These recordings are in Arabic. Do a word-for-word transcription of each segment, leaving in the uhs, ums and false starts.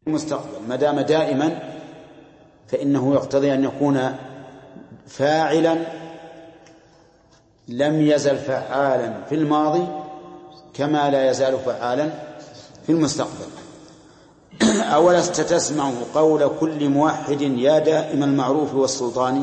المستقبل ما دام دائما فإنه يقتضي أن يكون فاعلا لم يزل فعالا في الماضي كما لا يزال فعالا في المستقبل. أولست تسمع قول كل موحد يا دائم المعروف والسلطان؟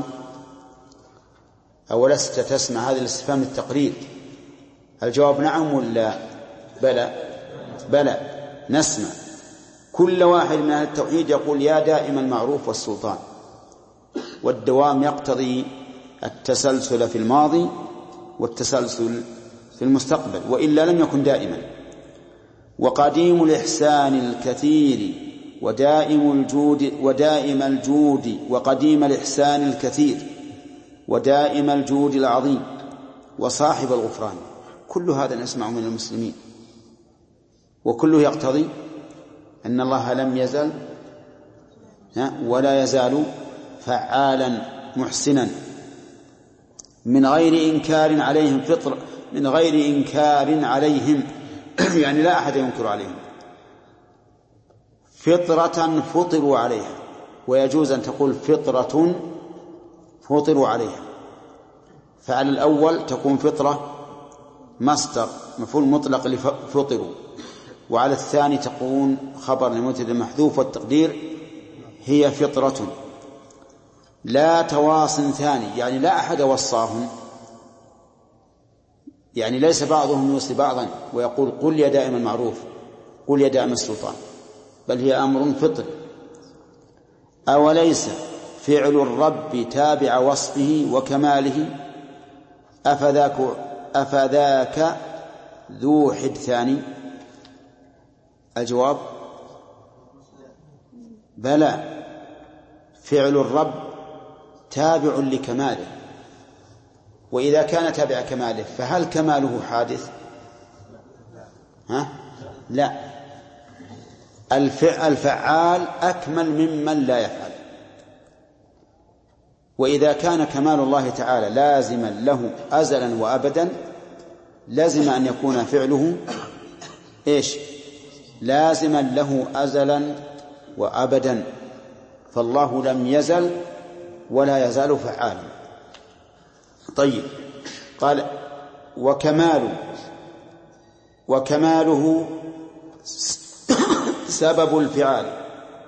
أولست تسمع هذا الاستفهام التقرير، الجواب نعم ولا بلى؟ بلى، نسمع كل واحد من أهل التوحيد يقول يا دائم المعروف والسلطان، والدوام يقتضي التسلسل في الماضي والتسلسل في المستقبل، وإلا لم يكن دائما. وقديم الإحسان الكثير ودائم الجود ودائم الجود وقديم الإحسان الكثير ودائم الجود العظيم وصاحب الغفران، كل هذا نسمع من المسلمين، وكله يقتضي أن الله لم يزل ولا يزال فعالا محسنا من غير إنكار عليهم فطر من غير إنكار عليهم يعني لا أحد ينكر عليهم، فطرة فطروا عليها، ويجوز أن تقول فطرة فطروا عليها، فعلى الأول تكون فطرة مصدر مفعول مطلق لفطروا، وعلى الثاني تكون خبر لمبتدأ محذوف والتقدير هي فطرة لا تواص ثاني، يعني لا أحد وصاهم، يعني ليس بعضهم يوصي بعضا ويقول قل يا دائم المعروف قل يا دائم السلطان، بل هي أمر فطري. أوليس فعل الرب تابع وصفه وكماله أفذاك, أفذاك ذو حد ثاني؟ الجواب بلى، فعل الرب تابع لكماله، وإذا كان تابع كماله فهل كماله حادث؟ ها؟ لا، الفعال أكمل ممن لا يفعل، وإذا كان كمال الله تعالى لازما له أزلا وأبدا لازم أن يكون فعله إيش؟ لازما له أزلا وأبدا، فالله لم يزل ولا يزال فعالا. طيب، قال وكمال وكماله سبب الفعال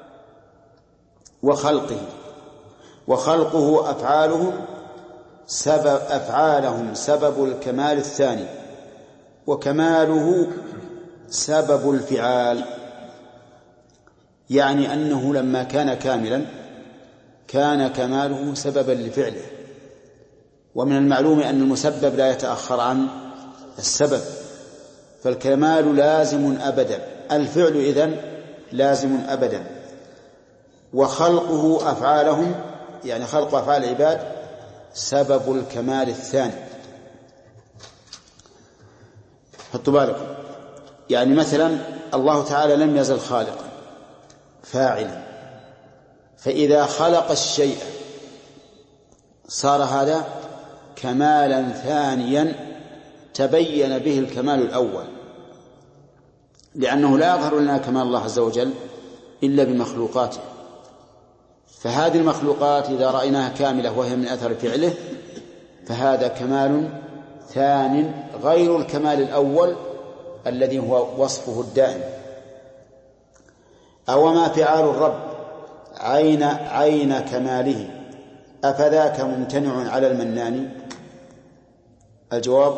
وخلقه وخلقه أفعالهم سبب أفعالهم سبب الكمال الثاني، وكماله سبب الفعال، يعني أنه لما كان كاملا كان كماله سببا لفعله، ومن المعلوم أن المسبب لا يتأخر عن السبب، فالكمال لازم أبدا، الفعل إذن لازم أبدا. وخلقه أفعالهم يعني خلق أفعال العباد سبب الكمال الثاني. حطوا بالكم، يعني مثلا الله تعالى لم يزل خالقا فاعلا، فإذا خلق الشيء صار هذا كمالا ثانيا تبين به الكمال الأول، لأنه لا يظهر لنا كمال الله عز وجل إلا بمخلوقاته، فهذه المخلوقات إذا رأيناها كاملة وهي من أثر فعله فهذا كمال ثان غير الكمال الأول الذي هو وصفه الدائم. أو ما فعال الرب عين عين كماله أفذاك ممتنع على المنان؟ الجواب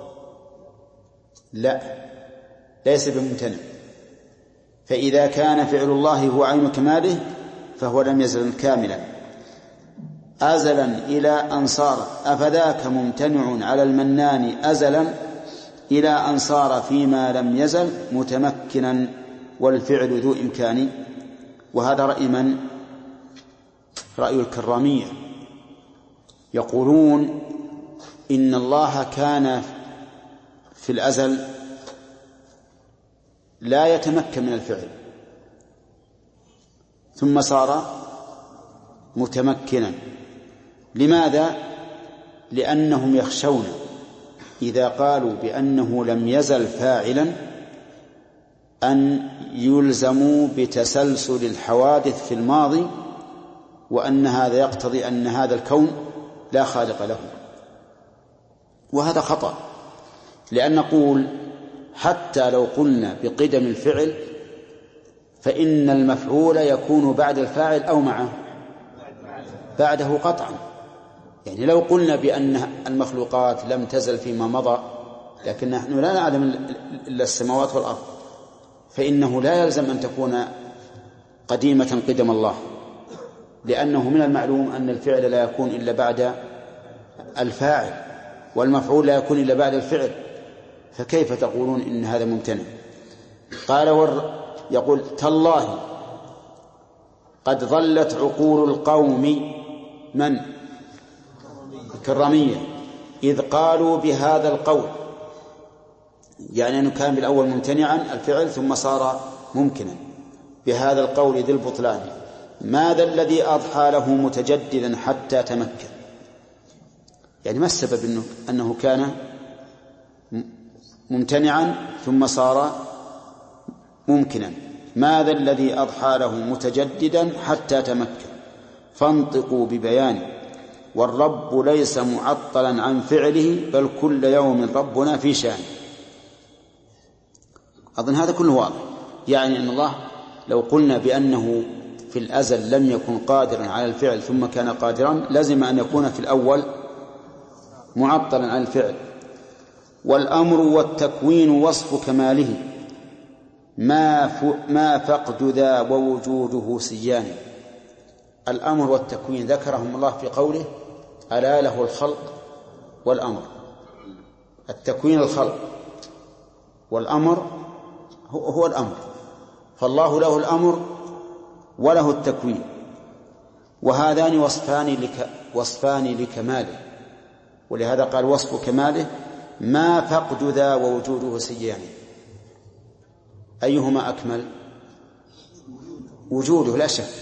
لا، ليس بممتنع، فإذا كان فعل الله هو عين كماله فهو لم يزل كاملا أزلا إلى أن صار، أفذاك ممتنع على المنان أزلا إلى أن صار فيما لم يزل متمكنا والفعل ذو إمكان. وهذا رأي من؟ رأي الكرامية، يقولون إن الله كان في الأزل لا يتمكن من الفعل ثم صار متمكنا. لماذا؟ لأنهم يخشون إذا قالوا بأنه لم يزل فاعلا أن يلزموا بتسلسل الحوادث في الماضي، وأن هذا يقتضي أن هذا الكون لا خالق له، وهذا خطأ. لأن نقول حتى لو قلنا بقدم الفعل فإن المفعول يكون بعد الفاعل أو معه بعده قطعا. يعني لو قلنا بأن المخلوقات لم تزل فيما مضى، لكن نحن لا نعلم إلا السماوات والأرض، فإنه لا يلزم أن تكون قديمة قدم الله، لأنه من المعلوم أن الفعل لا يكون إلا بعد الفاعل، والمفعول لا يكون إلا بعد الفعل، فكيف تقولون إن هذا ممتنع؟ قال ور يقول تالله قد ظلت عقول القوم من الكرامية إذ قالوا بهذا القول، يعني أنه كان بالأول ممتنعا الفعل ثم صار ممكنا، بهذا القول ذي البطلان ماذا الذي أضحى له متجددا حتى تمكن. يعني ما السبب إنه أنه كان ممتنعا ثم صار ممكنا؟ ماذا الذي أضحى له متجددا حتى تمكن؟ فانطقوا ببيان والرب ليس معطلا عن فعله بل كل يوم ربنا في شأن. أظن هذا كله واضح. يعني أن الله لو قلنا بأنه في الأزل لم يكن قادرا على الفعل ثم كان قادرا، لازم أن يكون في الأول معطلا عن الفعل. والأمر والتكوين وصف كماله ما ما فقد ذا ووجوده سيان. الأمر والتكوين ذكرهم الله في قوله ألا له الخلق والأمر. التكوين الخلق، والأمر هو الأمر، فالله له الأمر وله التكوين، وهذان وصفان لك وصفان لكماله، ولهذا قال وصف كماله ما فقد ذا ووجوده سيان. أيهما أكمل؟ وجوده لا شك.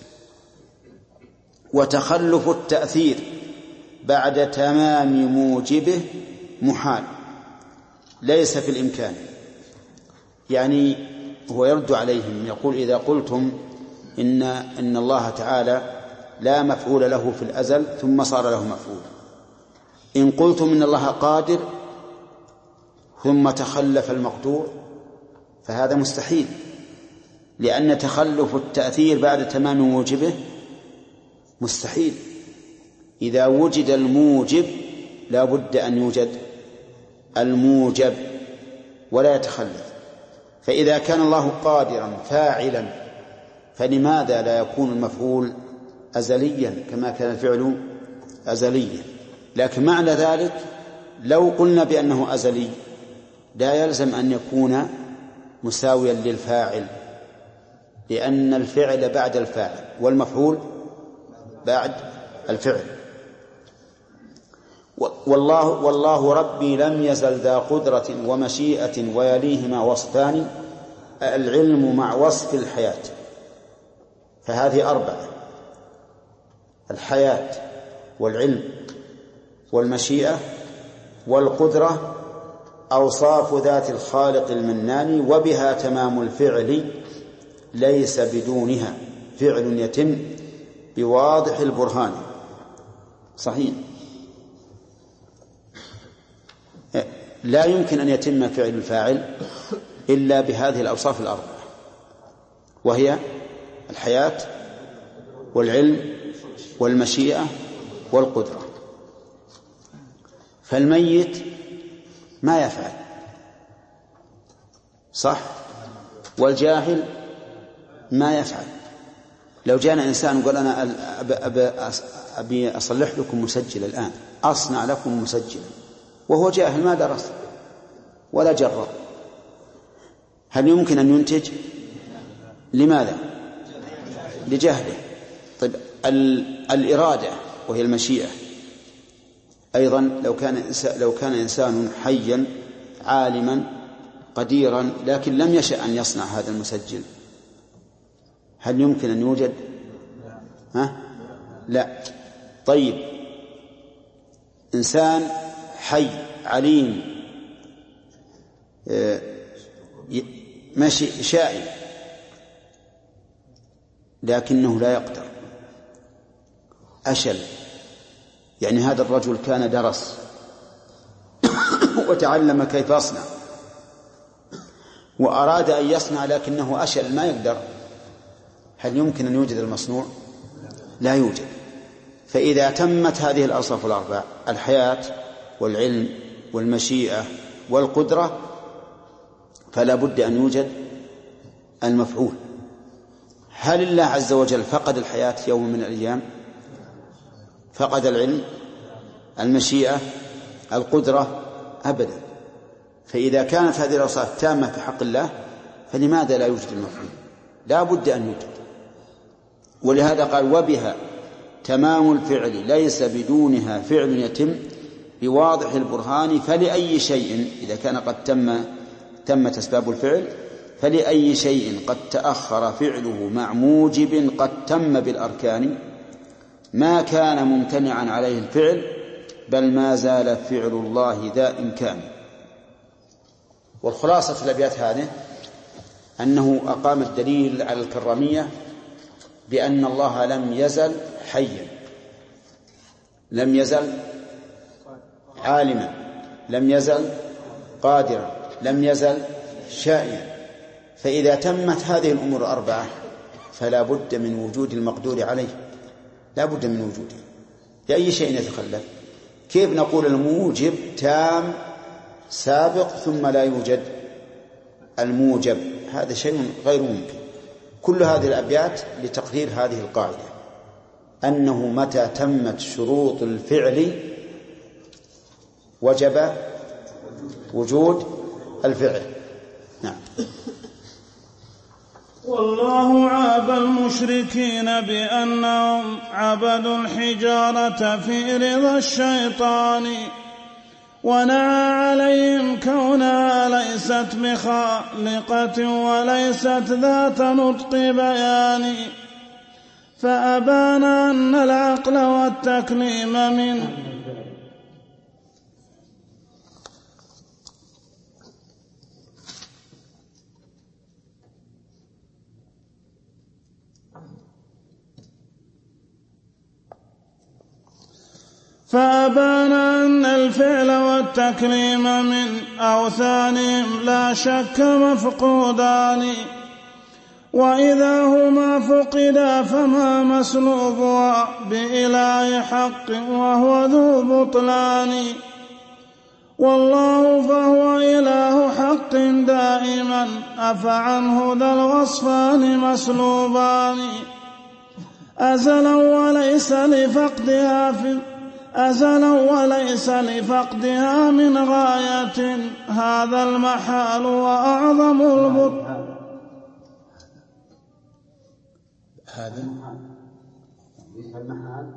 وتخلف التأثير بعد تمام موجبه محال ليس في الإمكان. يعني هو يرد عليهم يقول إذا قلتم إن, إن الله تعالى لا مفعول له في الأزل ثم صار له مفعول، إن قلتم إن الله قادر ثم تخلف المقدور فهذا مستحيل، لأن تخلف التأثير بعد تمام موجبه مستحيل. إذا وجد الموجب لا بد أن يوجد الموجب ولا يتخلف. فإذا كان الله قادرا فاعلا فلماذا لا يكون المفعول أزليا كما كان الفعل أزليا؟ لكن معنى ذلك لو قلنا بأنه أزلي لا يلزم أن يكون مساويا للفاعل، لأن الفعل بعد الفاعل والمفعول بعد الفعل. والله, والله ربي لم يزل ذا قدرة ومشيئة ويليهما وصفان العلم مع وصف الحياة. فهذه أربعة: الحياة والعلم والمشيئة والقدرة، أوصاف ذات الخالق المنان، وبها تمام الفعل ليس بدونها فعل يتم بواضح البرهان. صحيح، لا يمكن أن يتم فعل الفاعل إلا بهذه الأوصاف الأربعة، وهي الحياة والعلم والمشيئة والقدرة. فالميت ما يفعل، صح، والجاهل ما يفعل. لو جاءنا إنسان وقال أنا أبي أصلح لكم مسجل الآن، أصنع لكم مسجلا، وهو جاهل ما درس ولا جرب، هل يمكن أن ينتج؟ لماذا؟ لجهله. طيب الإرادة وهي المشيئة أيضا، لو كان لو كان إنسان حيا عالما قديرا لكن لم يشأ أن يصنع هذا المسجل، هل يمكن أن يوجد؟ ها؟ لا. طيب إنسان حي عليم ماشي شائن لكنه لا يقدر، أشل. يعني هذا الرجل كان درس وتعلم كيف يصنع وأراد أن يصنع لكنه أشل ما يقدر، هل يمكن أن يوجد المصنوع؟ لا يوجد. فإذا تمت هذه الأوصاف الأربع، الحياة والعلم والمشيئة والقدرة، فلا بد أن يوجد المفعول. هل الله عز وجل فقد الحياة يوم من الأيام؟ فقد العلم، المشيئة، القدرة؟ أبدا. فإذا كانت هذه الأوصاف تامة في حق الله فلماذا لا يوجد المفعول؟ لا بد أن يوجد. ولهذا قال وبها تمام الفعل ليس بدونها فعل يتم بواضح البرهان، فلأي شيء إذا كان قد تم تمت أسباب الفعل فلأي شيء قد تأخر فعله مع موجب قد تم بالأركان، ما كان ممتنعا عليه الفعل بل ما زال فعل الله ذا إمكان. والخلاصة الأبيات هذه أنه أقام الدليل على الكرامية بأن الله لم يزل حيا، لم يزل عالما، لم يزل قادرا، لم يزل شائعا. فإذا تمت هذه الأمور الأربعة فلا بد من وجود المقدور عليه، لا بد من وجوده. لأي شيء يتخلف. كيف نقول الموجب تام سابق ثم لا يوجد الموجب؟ هذا شيء غير ممكن. كل هذه الأبيات لتقرير هذه القاعدة، أنه متى تمت شروط الفعل وجب وجود الفعل. نعم. والله عاب المشركين بأنهم عبدوا الحجارة في رضا الشيطان، ونعى عليهم كونها ليست بخالقة وليست ذات نطق بيان، فأبان أن العقل والتكليم من فأبان أن الفعل والتكليم من أوثانهم لا شك مفقودان، وإذا هما فقدا فما مسلوبها بإله حق وهو ذو بطلان، والله فهو إله حق دائما أفعنه ذا الوصفان مسلوبان، أزلا وليس لفقدها في أزلا وليس لفقدها من غاية، هذا المحال وأعظم البطل. هذا المحال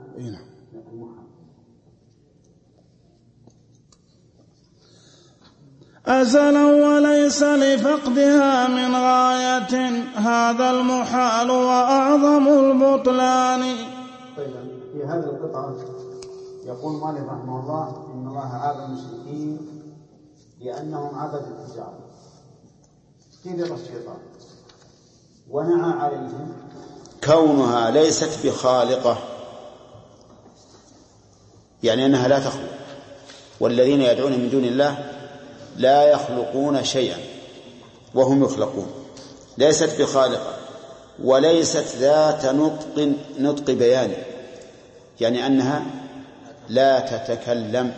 أزلا وليس لفقدها من غاية، هذا المحال وأعظم البطلان. في هذه القطعة يقول مالك رحمه الله إن الله عاب المشركين لأنهم عبدوا الحجارة في رضا الشيطان، ونعى عليهم كونها ليست بخالقة، يعني أنها لا تخلق، والذين يدعون من دون الله لا يخلقون شيئا وهم يخلقون. ليست بخالقة وليست ذات نطق نطق بيان، يعني أنها لا تتكلم،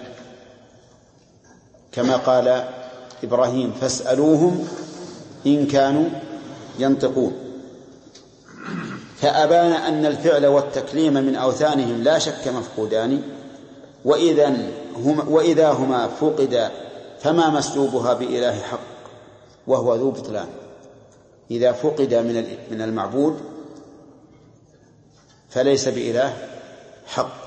كما قال إبراهيم فاسألوهم إن كانوا ينطقون. فأبان أن الفعل والتكليم من أوثانهم لا شك مفقودان، وإذا هما, وإذا هما فقدا فما مسلوبها بإله حق وهو ذو بطلان. إذا فقد من المعبود فليس بإله حق،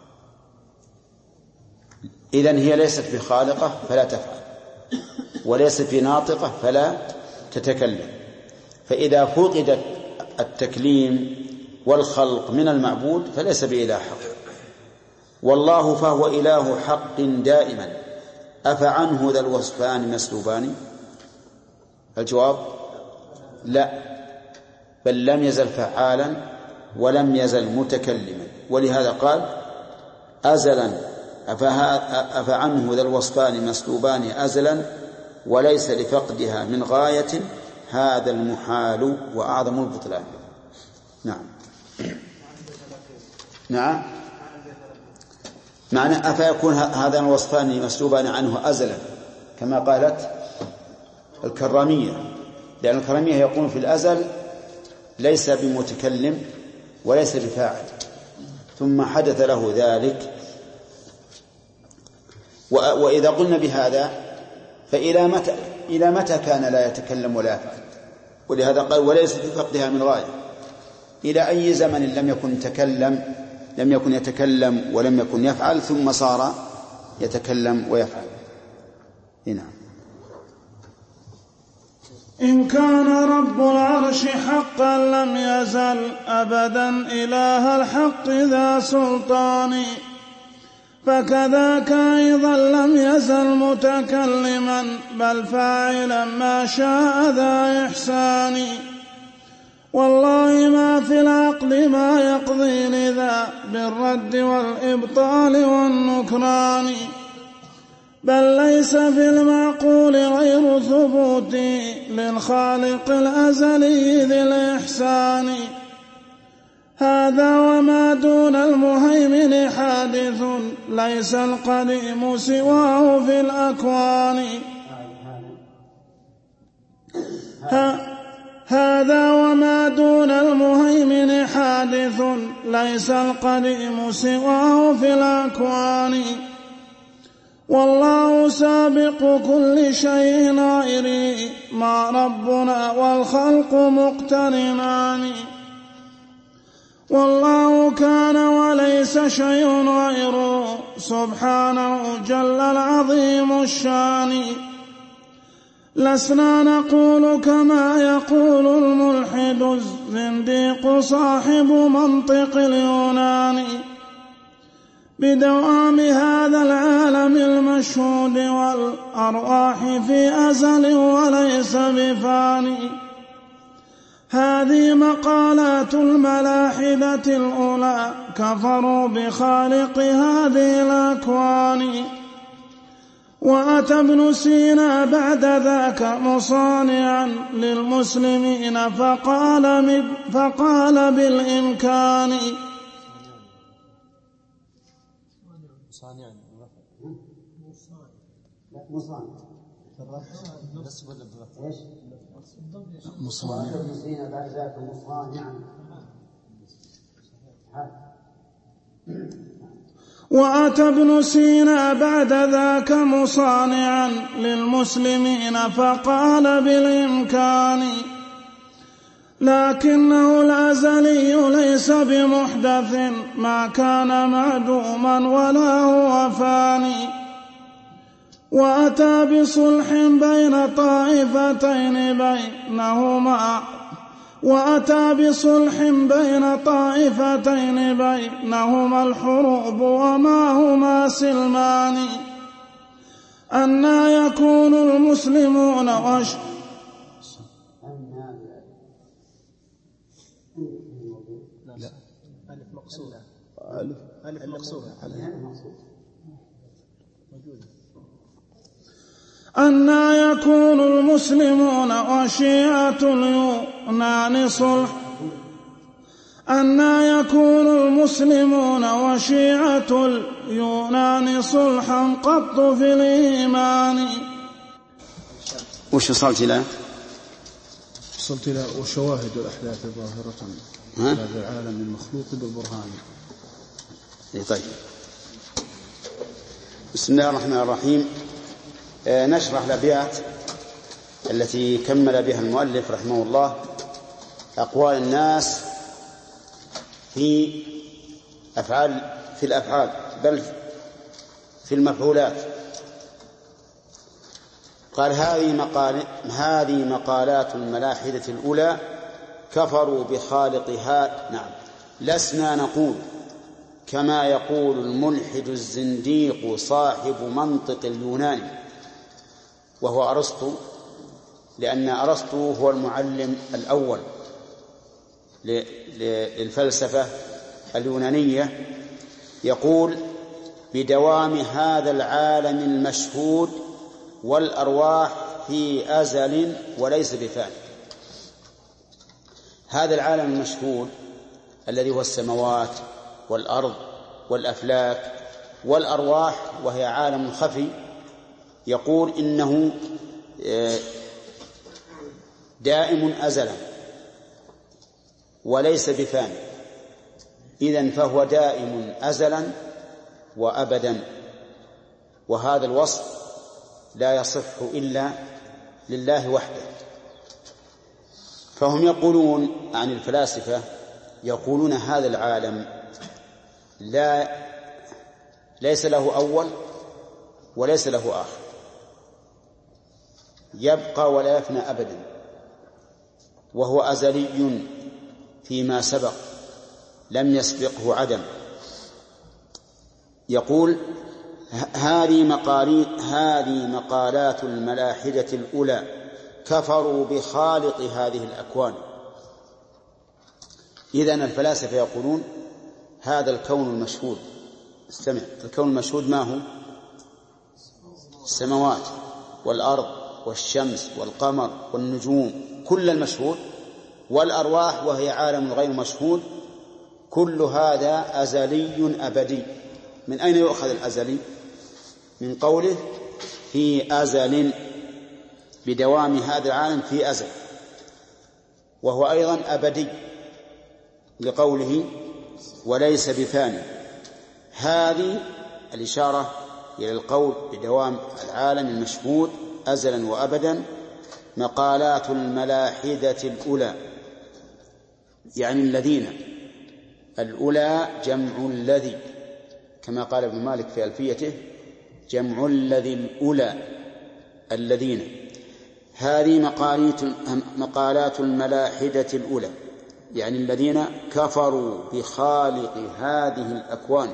إذن هي ليست بخالقة فلا تفعل، وليست بناطقة فلا تتكلم. فإذا فقد التكليم والخلق من المعبود فليس بإله حق. والله فهو إله حق دائما أفعنه ذا الوصفان مسلوبان. الجواب لا، بل لم يزل فعالا ولم يزل متكلما. ولهذا قال أزلا أفعنه ذا الوصفان مسلوبان أزلا وليس لفقدها من غاية هذا المحال وأعظم البطلان. نعم نعم معنى أفيكون هذان الوصفان مسلوبان عنه أزلا كما قالت الكرامية، لأن الكرامية يقول في الأزل ليس بمتكلم وليس بفاعل، ثم حدث له ذلك. وإذا قلنا بهذا فإلى متى إلى متى كان لا يتكلم ولا يفعل؟ ولهذا قال وليس في فقدها من غاية. إلى أي زمن لم يكن يتكلم لم يكن يتكلم ولم يكن يفعل ثم صار يتكلم ويفعل؟ نعم. إن كان رب العرش حقا لم يزل أبدا إله الحق ذا سلطان، فكذاك أيضا لم يزل متكلما بل فاعلا ما شاء ذا إحسان. والله ما في العقل ما يقضي لذا بالرد والإبطال والنكران، بل ليس في المعقول غير ثبوت للخالق الأزلي ذي الإحسان. هذا وما دون المهيمن حادث ليس القديم سواه في الأكوان. هذا وما دون المهيمن حادث ليس القديم سواه في الأكوان. والله سابق كل شيء غيري مع ربنا والخلق مقترنان. والله كان وليس شيء غيره سبحانه جل العظيم الشان. لسنا نقول كما يقول الملحد الزنديق صاحب منطق اليونان بدوام هذا العالم المشهود والأرواح في أزل وليس بفاني. هذه مقالات الملاحدة الأولى كفروا بخالق هذه الأكوان. وأتى ابن سينا بعد ذاك مصانعا للمسلمين فقال, فقال بالإمكان. مصانعا مصانعا مصانعا بعد ذاك مصانعا. وأتى ابن سينا بعد ذاك مصانعا للمسلمين فقال بالإمكان. لكنه الأزلي ليس بمحدث ما كان معدوما ولا هو فاني. وأتى بصلح بين طائفتين بينهما وأتى بصلح بين طائفتين بينهما الحروب وما هما سلمان. أنى يكون المسلمون وش لا ألف مقصودة ألف مقصودة موجودة. أنى يكون المسلمون وشيعة اليونان صلح أنى يكون المسلمون وشيعة اليونان صلحا قط في الإيمان. وش وصلت إلى؟ وصلت إلى وشواهد الأحداث ظاهرة هذا العالم المخلوق بالبرهان. طيب، بسم الله الرحمن الرحيم. نشرح الأبيات التي كمل بها المؤلف رحمه الله أقوال الناس في أفعال في الأفعال بل في المفعولات. قال هذه مقال هذه مقالات الملاحدة الأولى كفروا بخالقها. نعم، لسنا نقول كما يقول الملحد الزنديق صاحب منطق اليوناني وهو أرسطو لأن أرسطو هو المعلم الأول للفلسفة اليونانية، يقول: بدوام هذا العالم المشهود والأرواح في أزل وليس بفانٍ. هذا العالم المشهود الذي هو السماوات والأرض والأفلاك والأرواح، وهي عالم خفي، يقول إنه دائم أزلا وليس بفانٍ. إذن فهو دائم أزلا وأبدا، وهذا الوصف لا يصح إلا لله وحده. فهم يقولون عن الفلاسفة، يقولون هذا العالم لا ليس له أول وليس له آخر، يبقى ولا يفنى أبدا، وهو أزلي فيما سبق لم يسبقه عدم. يقول: هذه مقالات هذه مقالات الملاحدة الأولى كفروا بخالق هذه الأكوان. إذن الفلاسفة يقولون هذا الكون المشهود، استمع، الكون المشهود ما هو؟ السماوات والأرض والشمس والقمر والنجوم، كل المشهود، والأرواح وهي عالم غير مشهود، كل هذا أزلي أبدي. من أين يؤخذ الأزلي؟ من قوله في أزل، بدوام هذا العالم في أزل، وهو أيضا أبدي لقوله وليس بفانٍ. هذه الإشارة إلى القول بدوام العالم المشهود أزلا وأبدا مقالات الملاحدة الأولى، يعني الذين، الأولى جمع الذي، كما قال ابن مالك في ألفيته: جمع الذي الأولى الذين. هذه مقالات الملاحدة الأولى، يعني الذين كفروا بخالق هذه الأكوان،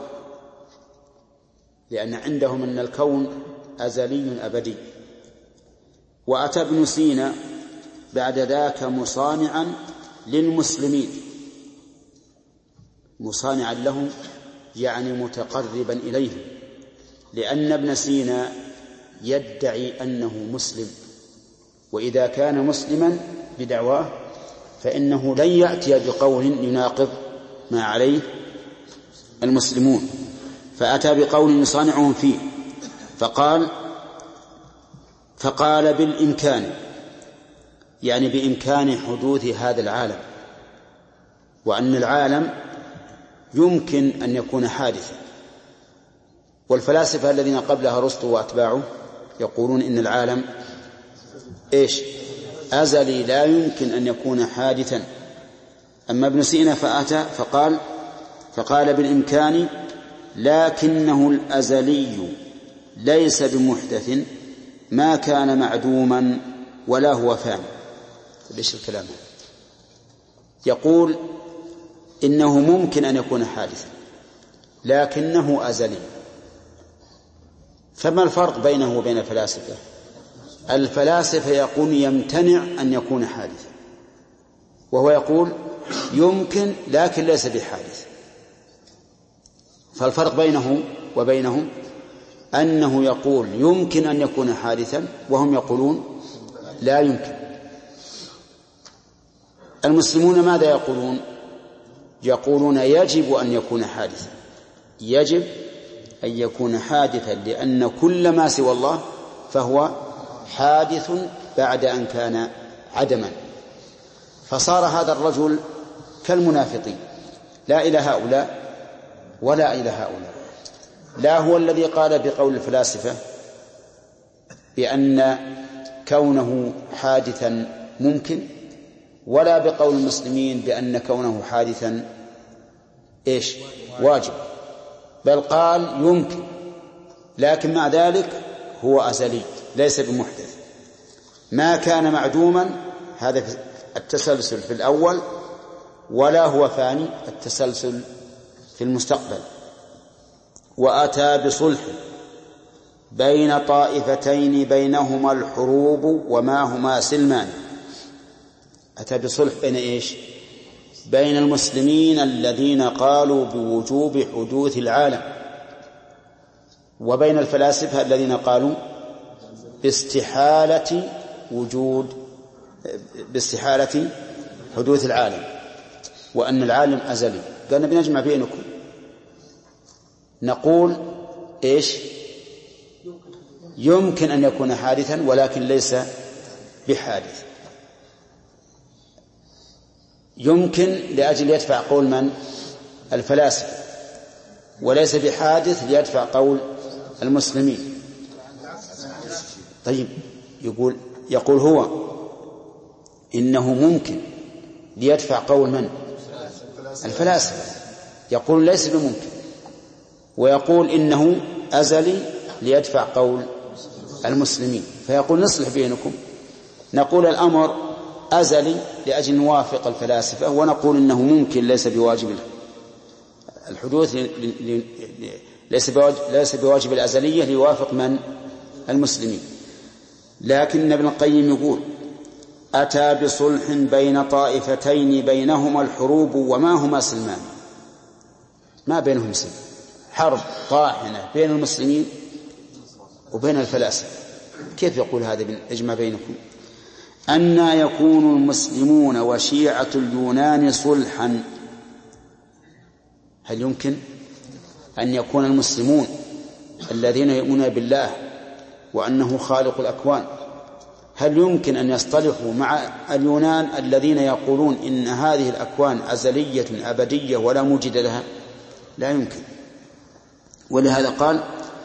لأن عندهم أن الكون أزلي أبدي. وأتى ابن سينا بعد ذاك مصانعا للمسلمين، مصانعا لهم يعني متقربا إليهم، لأن ابن سينا يدعي أنه مسلم، وإذا كان مسلما بدعواه فإنه لن يأتي بقول يناقض ما عليه المسلمون. فأتى بقول يصانعهم فيه، فقال فقال بالإمكان، يعني بإمكان حدوث هذا العالم، وأن العالم يمكن أن يكون حادثا. والفلاسفة الذين قبلها أرسطو وأتباعه يقولون إن العالم إيش؟ أزلي لا يمكن أن يكون حادثا. أما ابن سينا فأتى فقال فقال بالإمكان لكنه الأزلي ليس بمحدث ما كان معدوما ولا هو فان. ليش الكلام؟ يقول إنه ممكن أن يكون حادثا لكنه أزلي. فما الفرق بينه وبين الفلاسفة؟ الفلاسفة يقول يمتنع أن يكون حادثا، وهو يقول يمكن لكن ليس بحادث. فالفرق بينه وبينهم أنه يقول يمكن أن يكون حادثا، وهم يقولون لا يمكن. المسلمون ماذا يقولون؟ يقولون يجب أن يكون حادثا، يجب أن يكون حادثا، لأن كل ما سوى الله فهو حادث بعد أن كان عدما. فصار هذا الرجل كالمنافقين، لا إلى هؤلاء ولا إلى هؤلاء. لا هو الذي قال بقول الفلاسفة بأن كونه حادثا ممكن، ولا بقول المسلمين بأن كونه حادثا إيش؟ واجب. بل قال يمكن، لكن مع ذلك هو أزلي ليس بمحدث. ما كان معدوما هذا التسلسل في الأول، ولا هو فاني التسلسل في المستقبل. وأتى بصلح بين طائفتين بينهما الحروب وما هما سلمان. أتى بصلح بين إيش؟ بين المسلمين الذين قالوا بوجوب حدوث العالم، وبين الفلاسفة الذين قالوا باستحالة وجود باستحالة حدوث العالم، وأن العالم أزلي. قالنا بنجمع بينكم، نقول إيش؟ يمكن أن يكون حادثا ولكن ليس بحادث. يمكن لأجل يدفع قول من؟ الفلاسفة، وليس بحادث ليدفع قول المسلمين. طيب، يقول يقول هو إنه ممكن ليدفع قول من؟ الفلاسفة. يقول ليس بممكن، ويقول إنه أزلي ليدفع قول المسلمين. فيقول نصلح بينكم، نقول الأمر أزلي لأجل نوافق الفلاسفة، ونقول إنه ممكن ليس بواجب الحدوث، ليس بواجب, ليس بواجب الأزلية ليوافق من؟ المسلمين. لكن ابن القيم يقول أتى بصلح بين طائفتين بينهما الحروب وما هما سلمان. ما بينهم سلم، حرب طاحنة بين المسلمين وبين الفلاسفة. كيف يقول هذا اجمع بينكم؟ أن يكون المسلمون وشيعة اليونان صلحا. هل يمكن أن يكون المسلمون الذين يؤمنون بالله وأنه خالق الأكوان، هل يمكن أن يصطلحوا مع اليونان الذين يقولون إن هذه الأكوان أزلية أبدية ولا موجد لها؟ لا يمكن. ولهذا قال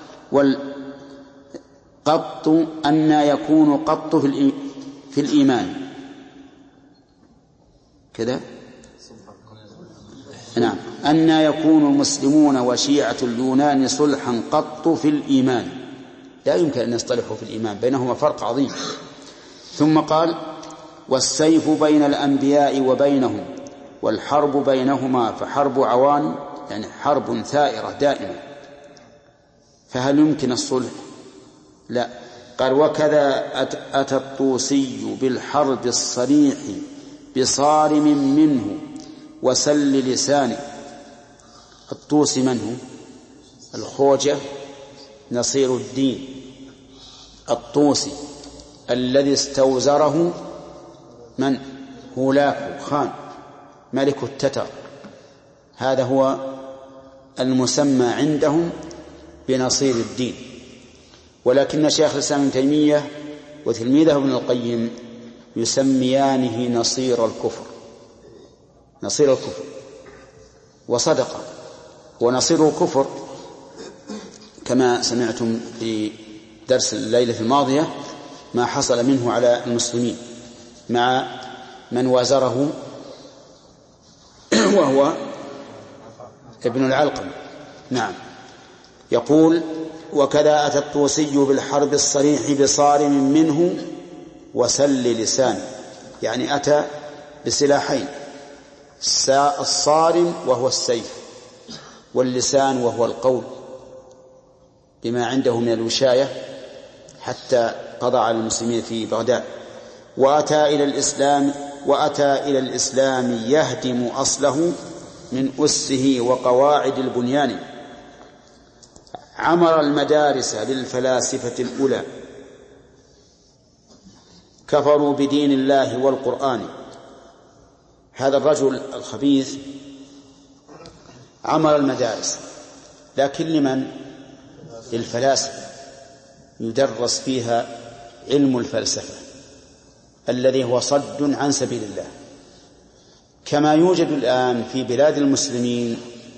والقط أن يكون قط في الإيمان كذا. نعم، أن يكون المسلمون وشيعة اليونان صلحا قط في الإيمان. لا يمكن أن يصطلحوا في الإيمان، بينهما فرق عظيم. ثم قال والسيف بين الأنبياء وبينهم والحرب بينهما فحرب عوان، يعني حرب ثائرة دائمة. فهل يمكن الصلح؟ لا. قال وكذا أتى الطوسي بالحرب الصريح بصارم منه وسل لسانه. الطوسي من هو؟ الخوجة نصير الدين الطوسي الذي استوزره من؟ هولاكو خان ملك التتر. هذا هو المسمى عندهم بنصير الدين. ولكن شيخ الإسلام ابن تيمية وتلميذه ابن القيم يسميانه نصير الكفر، نصير الكفر. وصدق، ونصير الكفر كما سمعتم في درس الليلة الماضية ما حصل منه على المسلمين مع من وازره وهو ابن العلقم. نعم. يقول وكذا أتى الطوسي بالحرب الصريح بصارم منه وسل لسان، يعني أتى بسلاحين، الصارم وهو السيف، واللسان وهو القول بما عنده من الوشاية حتى قضى على المسلمين في بغداد. وأتى إلى الإسلام وأتى إلى الإسلام يهدم أصله من أسه وقواعد البنيان. عمر المدارس للفلاسفة الأولى كفروا بدين الله والقرآن. هذا الرجل الخبيث عمر المدارس، لكن لمن؟ للفلاسفة، يدرس فيها علم الفلسفة الذي هو صد عن سبيل الله. كما يوجد الآن في بلاد المسلمين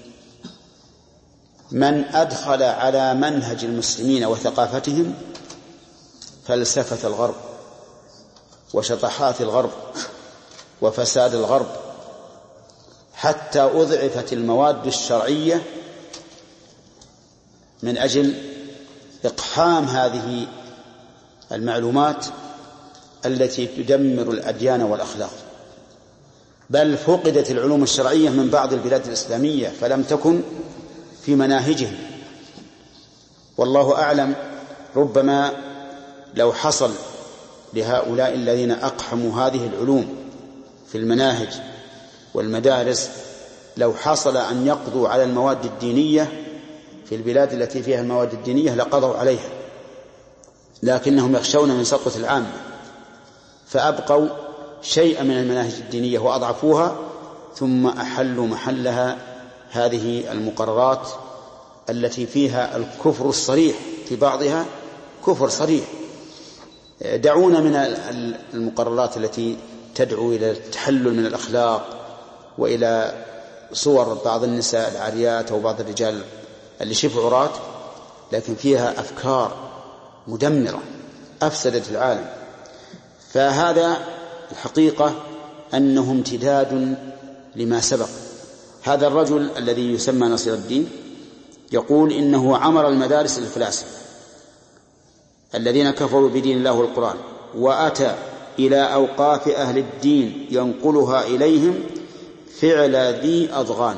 من أدخل على منهج المسلمين وثقافتهم فلسفة الغرب وشطحات الغرب وفساد الغرب، حتى أضعفت المواد الشرعية من أجل إقحام هذه المعلومات التي تدمر الأديان والأخلاق. بل فقدت العلوم الشرعية من بعض البلاد الإسلامية فلم تكن في مناهجهم. والله أعلم ربما لو حصل لهؤلاء الذين أقحموا هذه العلوم في المناهج والمدارس، لو حصل أن يقضوا على المواد الدينية في البلاد التي فيها المواد الدينية لقضوا عليها، لكنهم يخشون من سطوة العامة فأبقوا شيئا من المناهج الدينية وأضعفوها، ثم أحلوا محلها هذه المقررات التي فيها الكفر الصريح، في بعضها كفر صريح. دعونا من المقررات التي تدعو إلى التحلل من الأخلاق وإلى صور بعض النساء العاريات أو بعض الرجال اللي شبه عراة، لكن فيها أفكار مدمرة أفسدت العالم. فهذا الحقيقة أنه امتداد لما سبق. هذا الرجل الذي يسمى نصير الدين يقول إنه عمر المدارس الفلاسفة الذين كفروا بدين الله والقرآن، وأتى إلى أوقاف أهل الدين ينقلها إليهم فعل ذي أضغان.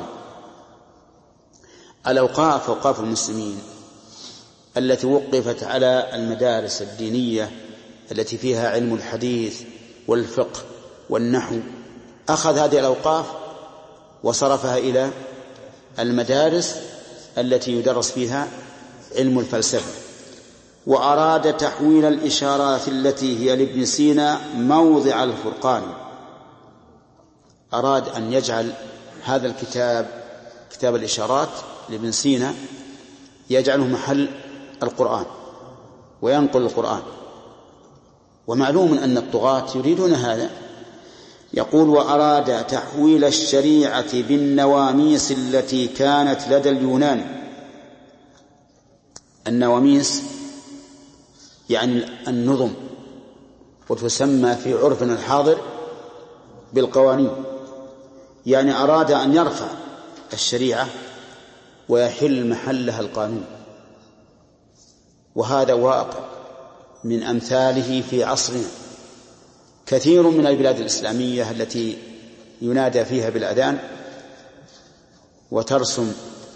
الأوقاف أوقاف المسلمين التي وقفت على المدارس الدينية التي فيها علم الحديث والفقه والنحو، أخذ هذه الأوقاف وصرفها إلى المدارس التي يدرس فيها علم الفلسفة، وأراد تحويل الإشارات التي هي لابن سينا موضع الفرقان. أراد أن يجعل هذا الكتاب كتاب الإشارات لابن سينا يجعله محل القرآن وينقل القرآن. ومعلوم أن الطغاة يريدون هذا. يقول وأراد تحويل الشريعة بالنواميس التي كانت لدى اليونان. النواميس يعني النظم، وتسمى في عرفنا الحاضر بالقوانين، يعني أراد أن يرفع الشريعة ويحل محلها القانون. وهذا واقع من أمثاله في عصرنا. كثير من البلاد الإسلامية التي ينادى فيها بالأذان وترسم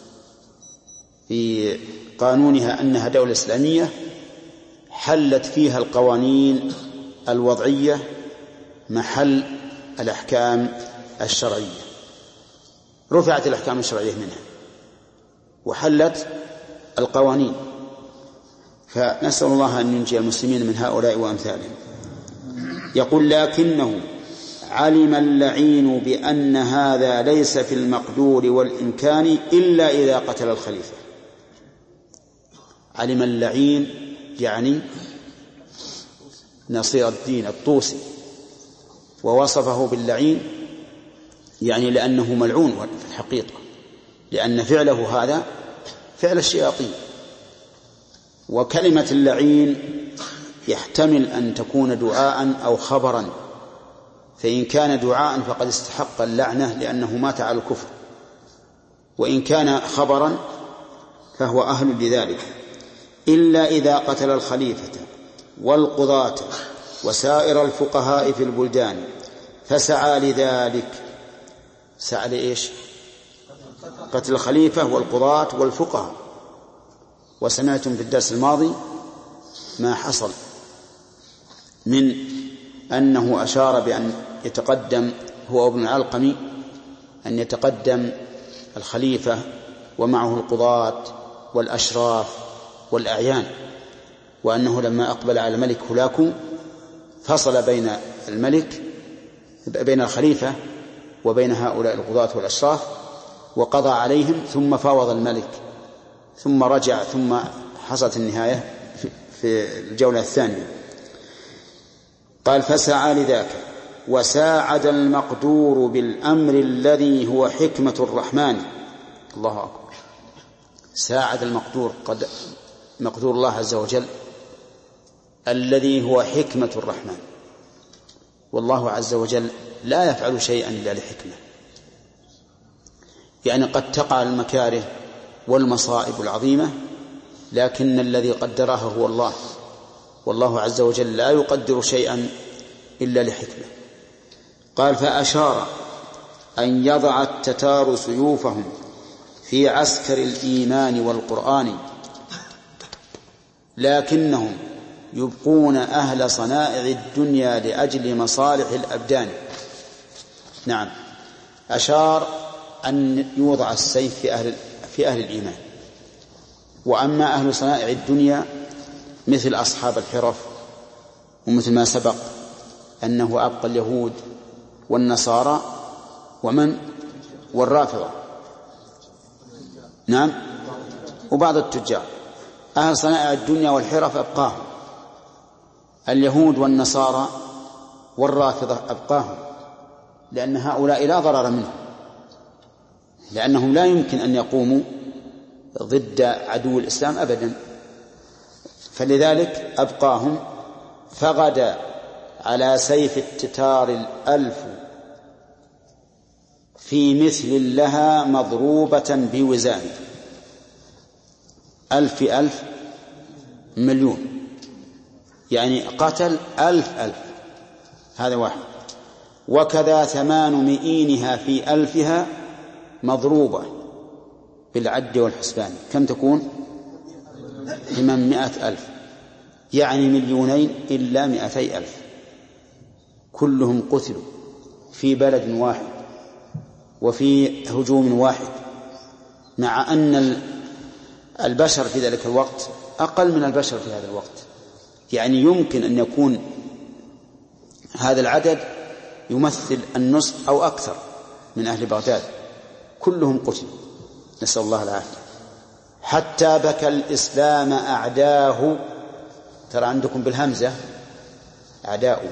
في قانونها أنها دولة إسلامية حلت فيها القوانين الوضعية محل الأحكام الشرعية، رفعت الأحكام الشرعية منها وحلت القوانين. فنسأل الله أن ينجي المسلمين من هؤلاء وأمثالهم. يقول لكنه علم اللعين بأن هذا ليس في المقدور والإمكان إلا إذا قتل الخليفة. علم اللعين يعني نصير الدين الطوسي، ووصفه باللعين يعني لأنه ملعون في الحقيقة، لأن فعله هذا فعل الشياطين. وكلمة اللعين يحتمل أن تكون دعاء أو خبرا، فإن كان دعاء فقد استحق اللعنة لأنه مات على الكفر، وإن كان خبرا فهو أهل لذلك. إلا إذا قتل الخليفة والقضاة وسائر الفقهاء في البلدان فسعى لذلك. سعى لإيش؟ قتل الخليفة والقضاة والفقهاء. وسمعتم في الدرس الماضي ما حصل من أنه أشار بأن يتقدم هو ابن العلقمي أن يتقدم الخليفة ومعه القضاة والأشراف والأعيان، وأنه لما أقبل على الملك هلاكو فصل بين الملك بين الخليفة وبين هؤلاء القضاة والأشراف وقضى عليهم، ثم فاوض الملك ثم رجع، ثم حصلت النهاية في الجولة الثانية. قال فسعى لذاك وساعد المقدور بالأمر الذي هو حكمة الرحمن. الله أكبر. ساعد المقدور قد مقدور الله عز وجل الذي هو حكمة الرحمن. والله عز وجل لا يفعل شيئا إلا لحكمة. يعني قد تقع المكاره والمصائب العظيمة، لكن الذي قدرها هو الله، والله عز وجل لا يقدر شيئا إلا لحكمة. قال فأشار أن يضع التتار سيوفهم في عسكر الإيمان والقرآن لكنهم يبقون أهل صنائع الدنيا لأجل مصالح الأبدان. نعم، أشار أن يوضع السيف في أهل, في أهل الإيمان. وأما أهل صنائع الدنيا مثل أصحاب الحرف، ومثل ما سبق أنه أبقى اليهود والنصارى ومن والرافضة، نعم، وبعض التجار. أهل صنائع الدنيا والحرف أبقاهم، اليهود والنصارى والرافضة أبقاهم، لأن هؤلاء لا ضرر منهم، لأنهم لا يمكن أن يقوموا ضد عدو الإسلام أبدا، فلذلك أبقاهم. فغدا على سيف التتار الألف في مثل لها مضروبة بوزان. ألف ألف مليون، يعني قتل ألف ألف، هذا واحد. وكذا ثمان مئينها في ألفها مضروبة بالعد والحسبان، كم تكون؟ ثمانمائة ألف، يعني مليونين إلا مئتي ألف، كلهم قتلوا في بلد واحد وفي هجوم واحد، مع أن البشر في ذلك الوقت أقل من البشر في هذا الوقت. يعني يمكن أن يكون هذا العدد يمثل النصف أو أكثر من أهل بغداد، كلهم قتلوا، نسأل الله العافية. حتى بكى الإسلام أعداه، ترى عندكم بالهمزة أعداء،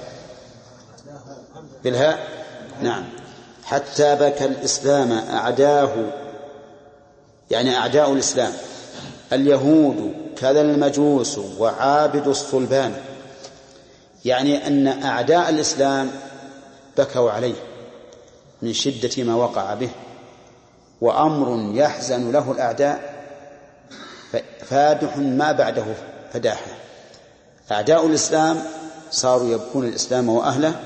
بالهاء نعم. حتى بكى الإسلام أعداه، يعني أعداء الإسلام، اليهود كذا المجوس وعابد الصلبان، يعني أن أعداء الإسلام بكوا عليه من شدة ما وقع به. وأمر يحزن له الأعداء فادح ما بعده فداحة. أعداء الإسلام صاروا يبكون الإسلام وأهله،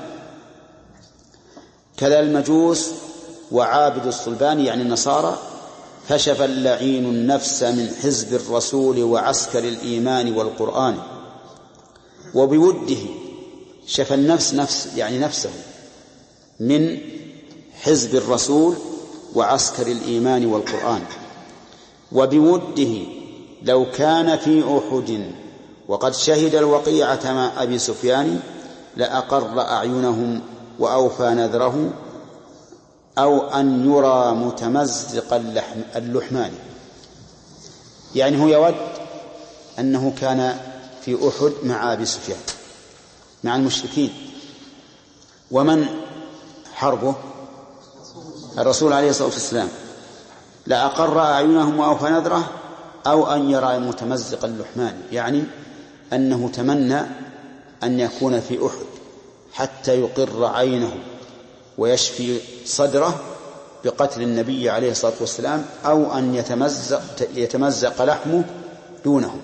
كذا المجوس وعابد الصلبان يعني النصارى. فشف اللعين النفس من حزب الرسول وعسكر الإيمان والقرآن. وبوده شف النفس نفس يعني نفسه من حزب الرسول وعسكر الإيمان والقرآن. وبوده لو كان في أحد وقد شهد الوقيعة مع أبي سفيان لأقر أعينهم وأوفى نذره، أو أن يرى متمزق اللحمان. يعني هو يود أنه كان في أحد مع أبي سفيان مع المشركين، ومن حربه الرسول عليه الصلاة والسلام، لأقر أعينهم وأوفى نذره، أو أن يرى متمزق اللحمان، يعني أنه تمنى أن يكون في أحد حتى يقر عينه ويشفي صدره بقتل النبي عليه الصلاة والسلام، أو أن يتمزق, يتمزق لحمه دونه.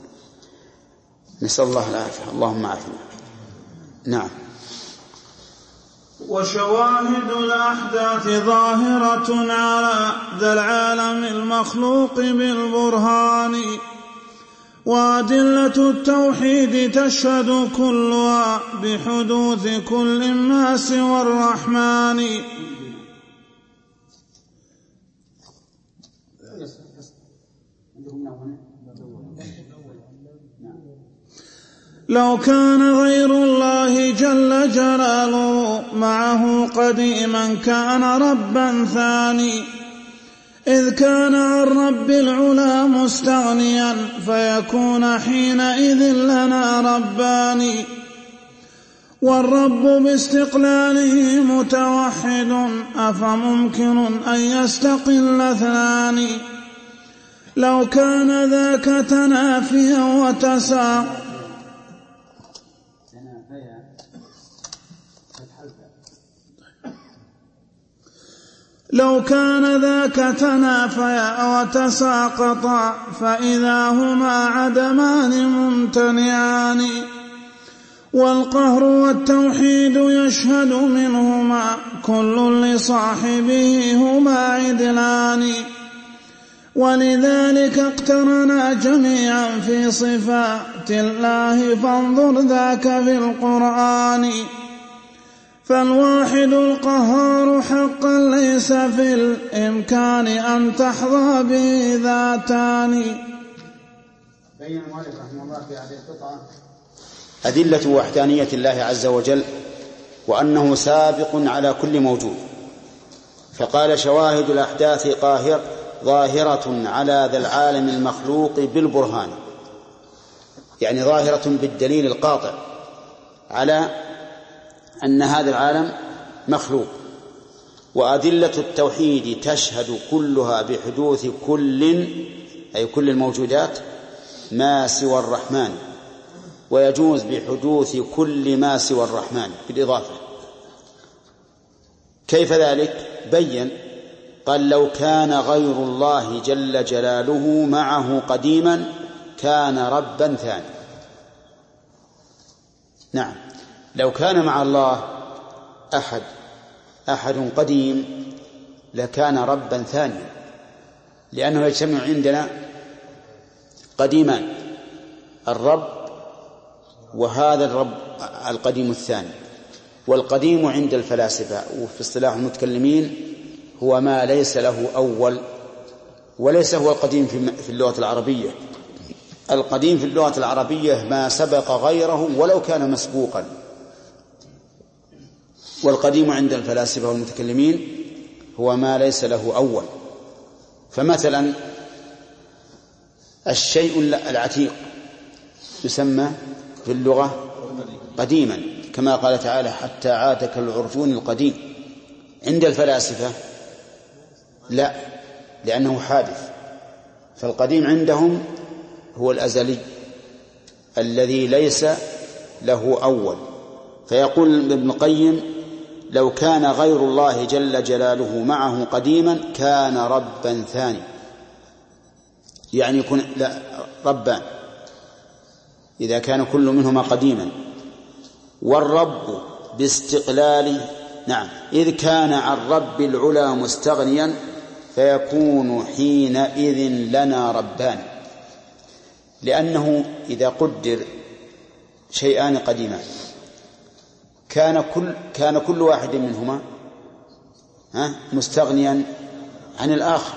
نسأل الله العافية، اللهم عافنا. نعم. وشواهد الأحداث ظاهرة على ذا العالم المخلوق بالبرهان، وأدلة التوحيد تشهد كلها بحدوث كل ما سوى الرحمن. لو كان غير الله جل جلاله معه قديما كان ربا ثاني، إذ كان عن رب العلا مستغنيا فيكون حينئذ لنا رباني. والرب باستقلاله متوحد، أفممكن أن يستقل اثنان؟ لو كان ذاك تنافيا وتساقيا لو كان ذاك تنافيا وتساقطا فإذا هما عدمان ممتنعان. والقهر والتوحيد يشهد منهما كل لصاحبه هما عدلان. ولذلك اقترنا جميعا في صفات الله، فانظر ذاك في القرآن. فالواحد القهار حقا ليس في الإمكان أن تحظى به ذاتان. بين المؤلف رحمه الله في هذه القطعة أدلة وحدانية الله عز وجل، وأنه سابق على كل موجود. فقال: شواهد الأحداث قاهر ظاهرة على ذا العالم المخلوق بالبرهان، يعني ظاهرة بالدليل القاطع على أن هذا العالم مخلوق. وأدلة التوحيد تشهد كلها بحدوث كل، أي كل الموجودات، ما سوى الرحمن، ويجوز بحدوث كل ما سوى الرحمن بالإضافة. كيف ذلك؟ بين، قال: لو كان غير الله جل جلاله معه قديما كان ربا ثاني. نعم، لو كان مع الله أحد أحد قديم لكان ربا ثانيا، لأنه يجتمع عندنا قديمان: الرب وهذا الرب القديم الثاني. والقديم عند الفلاسفة وفي اصطلاح المتكلمين هو ما ليس له أول، وليس هو القديم في اللغة العربية. القديم في اللغة العربية ما سبق غيره ولو كان مسبوقا. والقديم عند الفلاسفة والمتكلمين هو ما ليس له أول. فمثلا الشيء العتيق يسمى في اللغة قديما، كما قال تعالى: حتى عاد كالعرجون القديم. عند الفلاسفة لا، لأنه حادث. فالقديم عندهم هو الأزلي الذي ليس له أول. فيقول ابن القيم: لو كان غير الله جل جلاله معه قديما كان ربا ثاني، يعني يكون لا ربان إذا كان كل منهما قديما. والرب باستقلاله، نعم، إذ كان عن رب العلا مستغنيا فيكون حينئذ لنا ربان. لأنه إذا قدر شيئان قديمان كان كل, كان كل واحد منهما ها مستغنيا عن الآخر،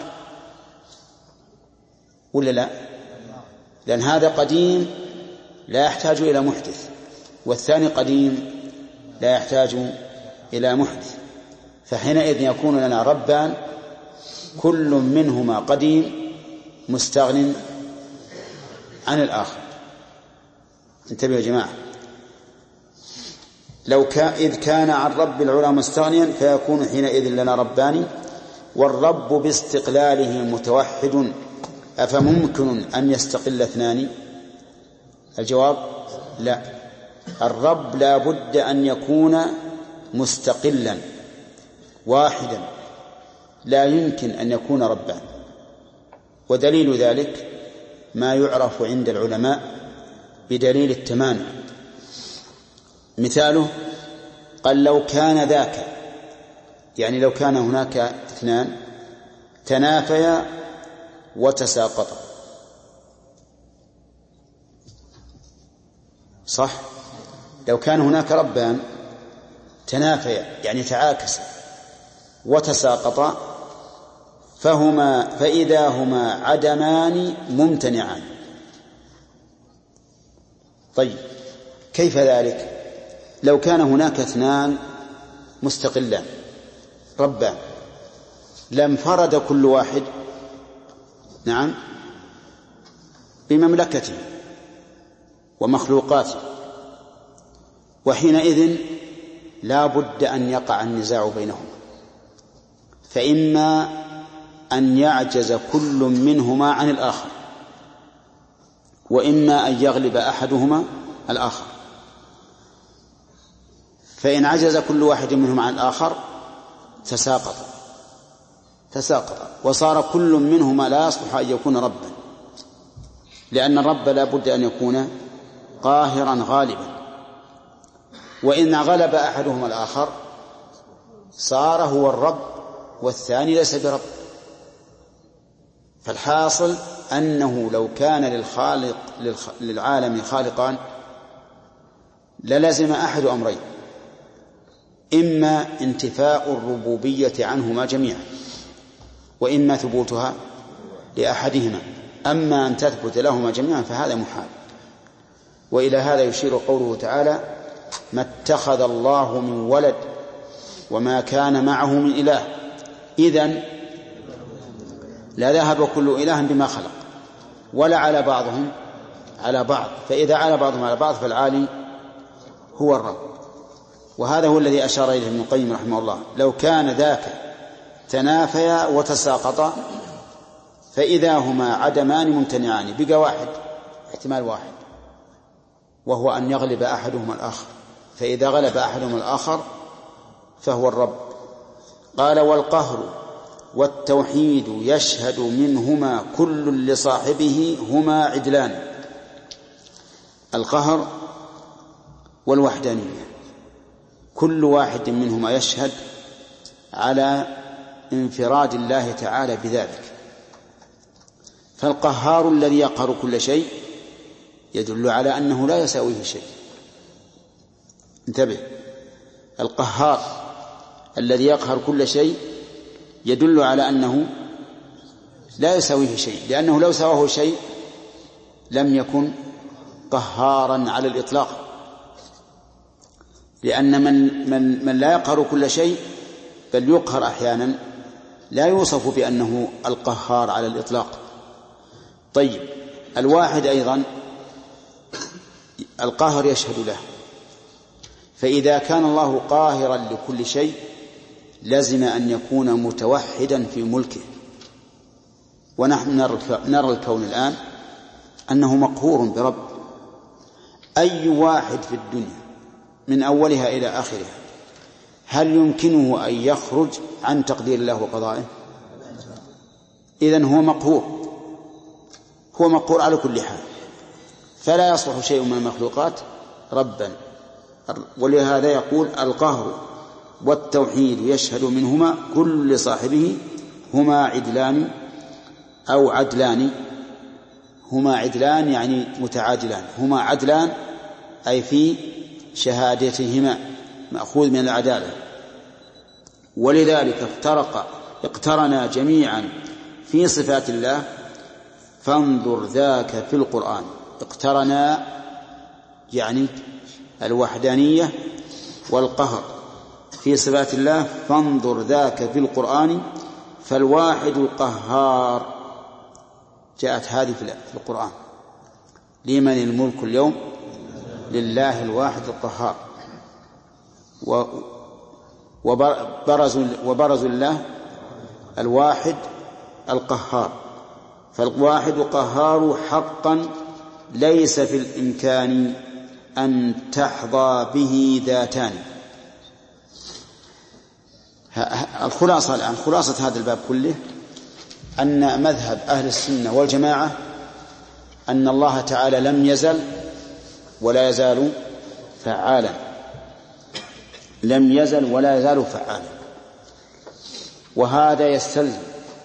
ولا لا؟ لأن هذا قديم لا يحتاج إلى محدث، والثاني قديم لا يحتاج إلى محدث. فحينئذ يكون لنا ربان كل منهما قديم مستغن عن الآخر. انتبهوا يا جماعة، لو كان إذ كان عن رب العلا مستغنيا فيكون حينئذ لنا ربان. والرب باستقلاله متوحد، أفممكن أن يستقل اثنان؟ الجواب لا، الرب لا بد أن يكون مستقلا واحدا، لا يمكن أن يكون ربان. ودليل ذلك ما يعرف عند العلماء بدليل التمانع. مثاله قال: لو كان ذاك، يعني لو كان هناك اثنان تنافيا وتساقطا، صح؟ لو كان هناك ربان تنافيا يعني تعاكسا وتساقطا فهما فإذا هما عدمان ممتنعان. طيب، كيف ذلك؟ لو كان هناك اثنان مستقلان ربان لانفرد كل واحد نعم بمملكته ومخلوقاته، وحينئذ لا بد أن يقع النزاع بينهما، فإما أن يعجز كل منهما عن الآخر، وإما أن يغلب أحدهما الآخر. فإن عجز كل واحد منهما عن الآخر تساقط تساقط وصار كل منهما لا يصلح أن يكون ربا، لأن الرب لا بد أن يكون قاهرا غالبا. وإن غلب أحدهما الآخر صار هو الرب والثاني ليس برب. فالحاصل أنه لو كان للخالق للعالم خالقان للزم أحد أمرين: إما انتفاء الربوبية عنهما جميعا، وإما ثبوتها لأحدهما. أما أن تثبت لهما جميعا فهذا محال. وإلى هذا يشير قوله تعالى: ما اتخذ الله من ولد وما كان معه من إله إذن لا ذهب كل إله بما خلق ولا على بعضهم على بعض، فإذا على بعضهم على بعض فالعالي هو الرب. وهذا هو الذي أشار إليه ابن القيم رحمه الله: لو كان ذاك تنافيا وتساقطا فإذا هما عدمان ممتنعان بقى واحد، احتمال واحد، وهو أن يغلب أحدهما الآخر، فإذا غلب أحدهما الآخر فهو الرب. قال: والقهر والتوحيد يشهد منهما كل لصاحبه هما عدلان. القهر والوحدانية كل واحد منهما يشهد على انفراد الله تعالى بذلك. فالقهار الذي يقهر كل شيء يدل على أنه لا يساويه شيء. انتبه، القهار الذي يقهر كل شيء يدل على أنه لا يساويه شيء، لأنه لو سواه شيء لم يكن قهارا على الإطلاق، لأن من, من, من لا يقهر كل شيء بل يقهر أحيانا لا يوصف بأنه القهار على الإطلاق. طيب، الواحد أيضا القهر يشهد له، فإذا كان الله قاهرا لكل شيء لازم أن يكون متوحدا في ملكه. ونحن نرى الكون الآن أنه مقهور برب. أي واحد في الدنيا من أولها إلى آخرها هل يمكنه أن يخرج عن تقدير الله وقضائه؟ إذن هو مقهور، هو مقهور على كل حال، فلا يصلح شيء من المخلوقات ربا. ولهذا يقول: القهر والتوحيد يشهد منهما كل صاحبه هما عدلان أو عدلان. هما عدلان يعني متعادلان، هما عدلان أي في شهادتهما، مأخوذ من العدالة. ولذلك افترق اقترنا جميعا في صفات الله، فانظر ذاك في القرآن. اقترنا يعني الوحدانية والقهر في صفات الله، فانظر ذاك في القرآن فالواحد القهار. جاءت هذه في القرآن: لمن الملك اليوم؟ لله الواحد القهار. وبرزوا وبرزوا الله الواحد القهار، فالواحد القهار حقا ليس في الإمكان أن تحظى به ذاتان. الخلاصة الآن، خلاصة هذا الباب كله أن مذهب أهل السنة والجماعة أن الله تعالى لم يزل ولا يزال فعالا، لم يزل ولا يزال فعالا. وهذا يستلزم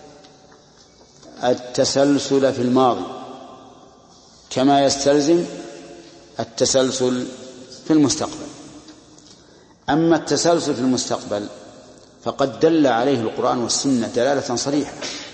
التسلسل في الماضي كما يستلزم التسلسل في المستقبل. أما التسلسل في المستقبل فقد دل عليه القرآن والسنة دلالة صريحة.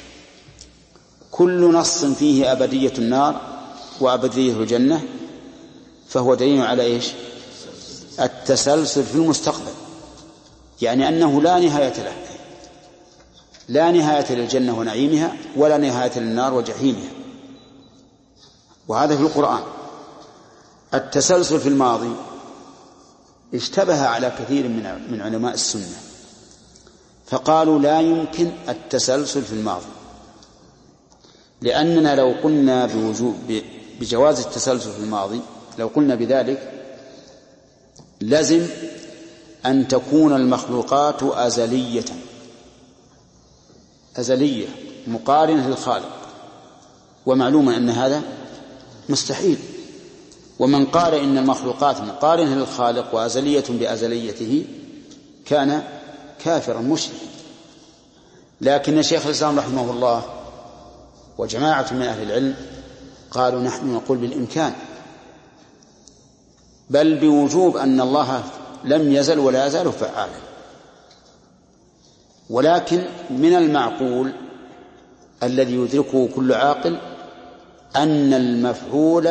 كل نص فيه أبدية النار وأبدية الجنة فهو دليل على إيش؟ التسلسل في المستقبل، يعني أنه لا نهاية له، لا نهاية للجنة ونعيمها ولا نهاية للنار وجحيمها، وهذا في القرآن. التسلسل في الماضي اشتبه على كثير من من علماء السنة، فقالوا لا يمكن التسلسل في الماضي، لأننا لو قلنا بوجوب بجواز التسلسل في الماضي، لو قلنا بذلك لازم أن تكون المخلوقات أزلية أزلية مقارنة للخالق، ومعلوم أن هذا مستحيل. ومن قال إن المخلوقات مقارنة للخالق وأزلية بأزليته كان كافرا مشركا. لكن الشيخ الإسلام رحمه الله وجماعة من أهل العلم قالوا نحن نقول بالإمكان، بل بوجوب أن الله لم يزل ولا يزال فعالا. ولكن من المعقول الذي يدركه كل عاقل أن المفعول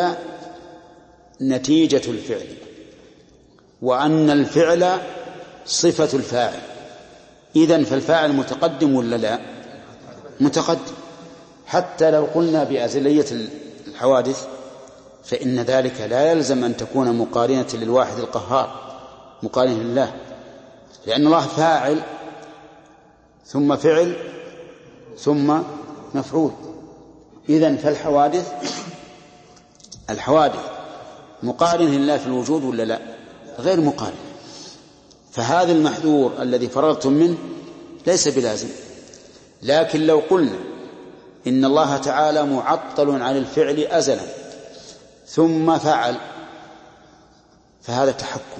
نتيجة الفعل، وأن الفعل صفة الفاعل. إذن فالفاعل متقدم ولا لا؟ متقدم. حتى لو قلنا بأزلية الحوادث فإن ذلك لا يلزم أن تكون مقارنة للواحد القهار، مقارنة لله، لأن الله فاعل ثم فعل ثم مفعول. إذن فالحوادث الحوادث مقارنة لله في الوجود ولا لا؟ غير مقارنة. فهذا المحذور الذي فررتم منه ليس بلازم. لكن لو قلنا إن الله تعالى معطل عن الفعل أزلا ثم فعل فهذا تحكم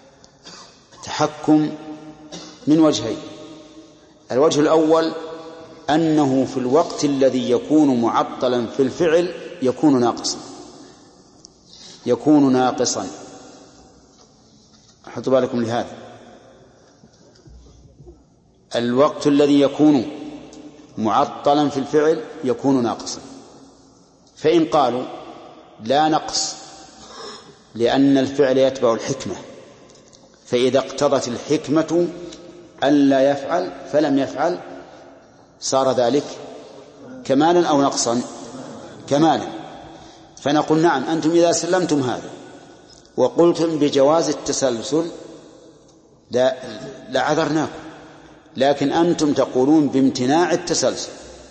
تحكم من وجهين. الوجه الأول أنه في الوقت الذي يكون معطلا في الفعل يكون ناقصا يكون ناقصا حطوا بالكم لهذا. الوقت الذي يكون معطلا في الفعل يكون ناقصا. فإن قالوا لا نقص لأن الفعل يتبع الحكمة، فإذا اقتضت الحكمة ألا يفعل فلم يفعل صار ذلك كمالا أو نقصا؟ كمالا. فنقول نعم، أنتم إذا سلمتم هذا وقلتم بجواز التسلسل لعذرناكم، لكن أنتم تقولون بامتناع التسلسل،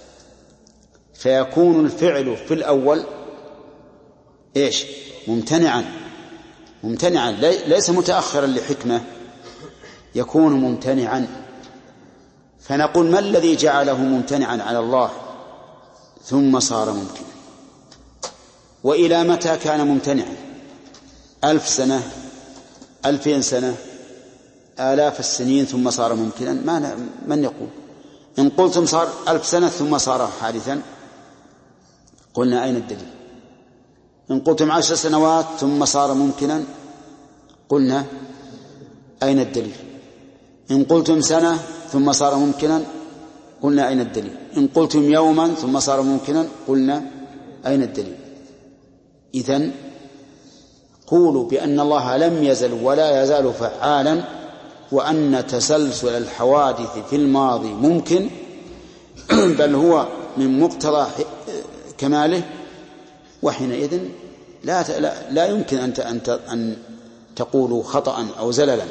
فيكون الفعل في الأول إيش؟ ممتنعا ممتنعا ليس متأخرا لحكمة، يكون ممتنعا. فنقول ما الذي جعله ممتنعا على الله ثم صار ممكنا؟ وإلى متى كان ممتنعا؟ ألف سنة، ألفين سنة، آلاف السنين ثم صار ممكنا؟ ما من يقول؟ إن قلتم صار ألف سنة ثم صار حادثا قلنا أين الدليل؟ إن قلتم عشر سنوات ثم صار ممكنا قلنا أين الدليل؟ إن قلتم سنة ثم صار ممكنا قلنا أين الدليل؟ إن قلتم يوما ثم صار ممكنا قلنا أين الدليل؟ إذن قولوا بأن الله لم يزل ولا يزال فعالا، وأن تسلسل الحوادث في الماضي ممكن، بل هو من مقتضى كماله، وحينئذ لا لا, لا يمكن أن أن تقولوا خطأ أو زللا،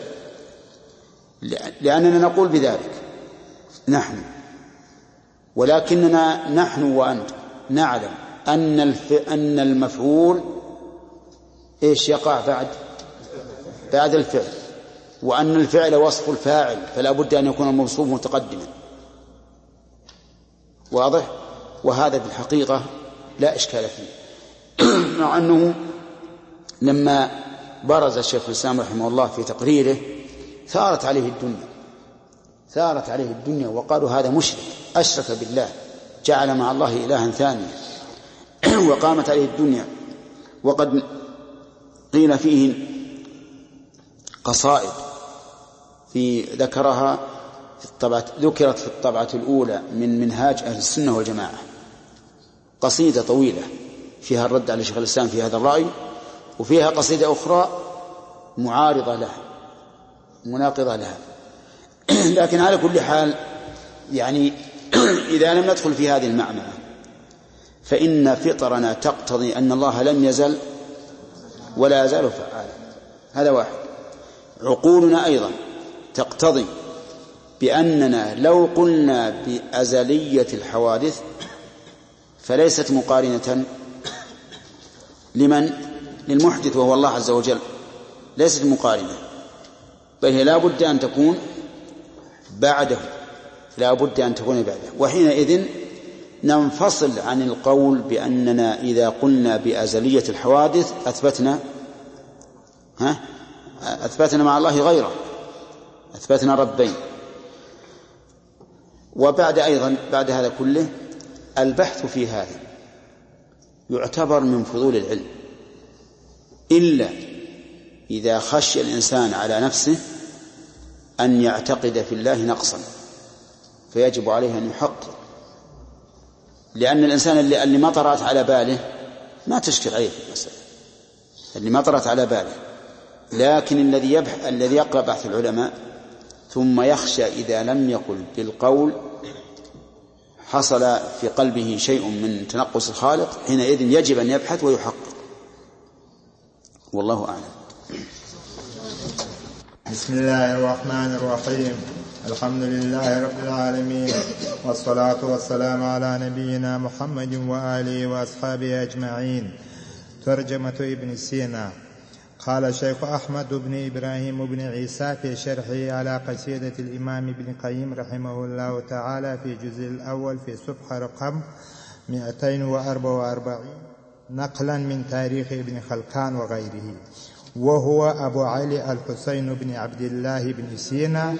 لأننا نقول بذلك نحن. ولكننا نحن وأنت نعلم أن أن المفعول إيش يقع بعد بعد الفعل، وأن الفعل وصف الفاعل، فلا بد أن يكون الموصوف متقدما. واضح؟ وهذا بالحقيقة لا إشكال فيه، مع أنه لما برز الشيخ الإسلام رحمه الله في تقريره ثارت عليه الدنيا ثارت عليه الدنيا وقالوا هذا مشرك، أشرك بالله، جعل مع الله إلها ثانيا، وقامت عليه الدنيا. وقد قيل فيه قصائد في ذكرها في الطبعة ذكرت في الطبعة الأولى من منهاج أهل السنة والجماعة، قصيدة طويلة فيها الرد على شيخ الإسلام في هذا الرأي، وفيها قصيدة أخرى معارضة لها مناقضة لها. لكن على كل حال يعني إذا لم ندخل في هذه المعمعة فإن فطرنا تقتضي أن الله لم يزل ولا يزال فعالا، هذا واحد. عقولنا أيضا تقتضي بأننا لو قلنا بأزلية الحوادث فليست مقارنة لمن للمحدث وهو الله عز وجل، ليست مقارنة، بل هي لا بد أن تكون بعده لا بد أن تكون بعده. وحينئذ ننفصل عن القول بأننا إذا قلنا بأزلية الحوادث أثبتنا ها أثبتنا مع الله غيره، أثبتنا ربين. وبعد أيضا بعد هذا كله البحث في هذا يعتبر من فضول العلم إلا إذا خشي الإنسان على نفسه أن يعتقد في الله نقصا، فيجب عليه أن يحقق، لأن الإنسان اللي, اللي ما طرأت على باله ما تشكل عليه المسألة، اللي ما طرأت على باله. لكن الذي يبحث الذي يقرأ بحث العلماء ثم يخشى إذا لم يقل بالقول حصل في قلبه شيء من تنقص الخالق، حينئذ يجب أن يبحث ويحقق، والله أعلم. بسم الله الرحمن الرحيم. الحمد لله رب العالمين، والصلاة والسلام على نبينا محمد وآله وأصحابه أجمعين. ترجمة ابن سينا. قال الشيخ أحمد بن إبراهيم بن عيسى في شرحه على قصيدة الإمام ابن قيم رحمه الله تعالى في الجزء الأول في صفحة رقم مئتين وأربعة وأربعين نقلا من تاريخ ابن خلكان وغيره: وهو أبو علي الحسين بن عبد الله بن سينا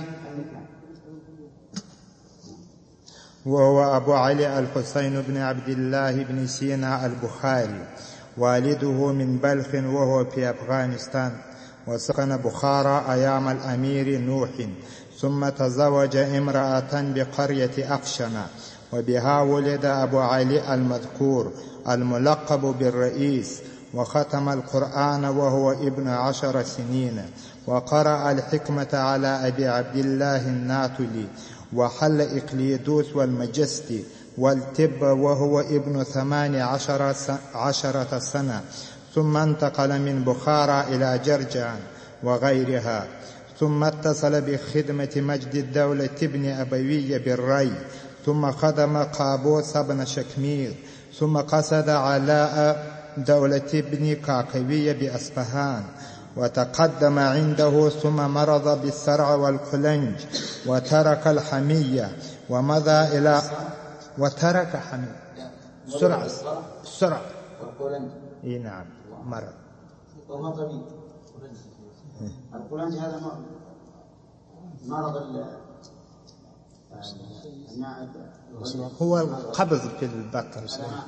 وهو أبو علي الحسين بن عبد الله بن سينا البخاري، والده من بلخ وهو في أفغانستان، وسكن بخارى أيام الأمير نوح، ثم تزوج امرأة بقرية أفشن، وبها ولد أبو علي المذكور الملقب بالرئيس، وختم القرآن وهو ابن عشر سنين، وقرأ الحكمة على أبي عبد الله الناتلي، وحل إقليدوس والمجستي والتب وهو ابن ثمان عشر عشرة سنة، ثم انتقل من بخارى إلى جرجان وغيرها، ثم اتصل بخدمة مجد الدولة ابن أبوي بالري، ثم خدم قابوس بن شكمير، ثم قصد علاء دولة ابن كاكوية بأصفهان وتقدم عنده، ثم مرض بالسرع والقلنج وترك الحمية ومضى إلى وترك حمية سرعة سرعة إيه نعم مرض القلنج هذا مرض هو القبض في البطن.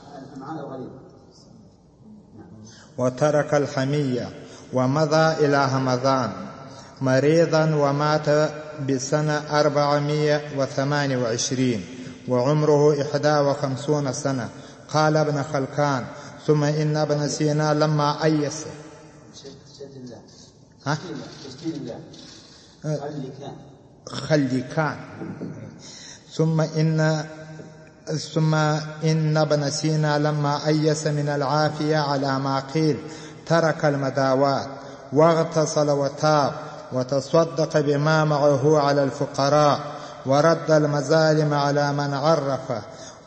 وترك الحمية ومضى إلى همذان مريضا ومات بسنة أربعمائة وثمانية وعشرين وعمره إحدى وخمسون سنة. قال ابن خلكان: ثم إن ابن سينا لما أيس ها؟ خلكان ثم إن ثم إن ابن سينا لما أيس من العافية على ما قيل ترك المداوات واغتسل وتاب وتصدق بما معه على الفقراء، ورد المظالم على من عرفه،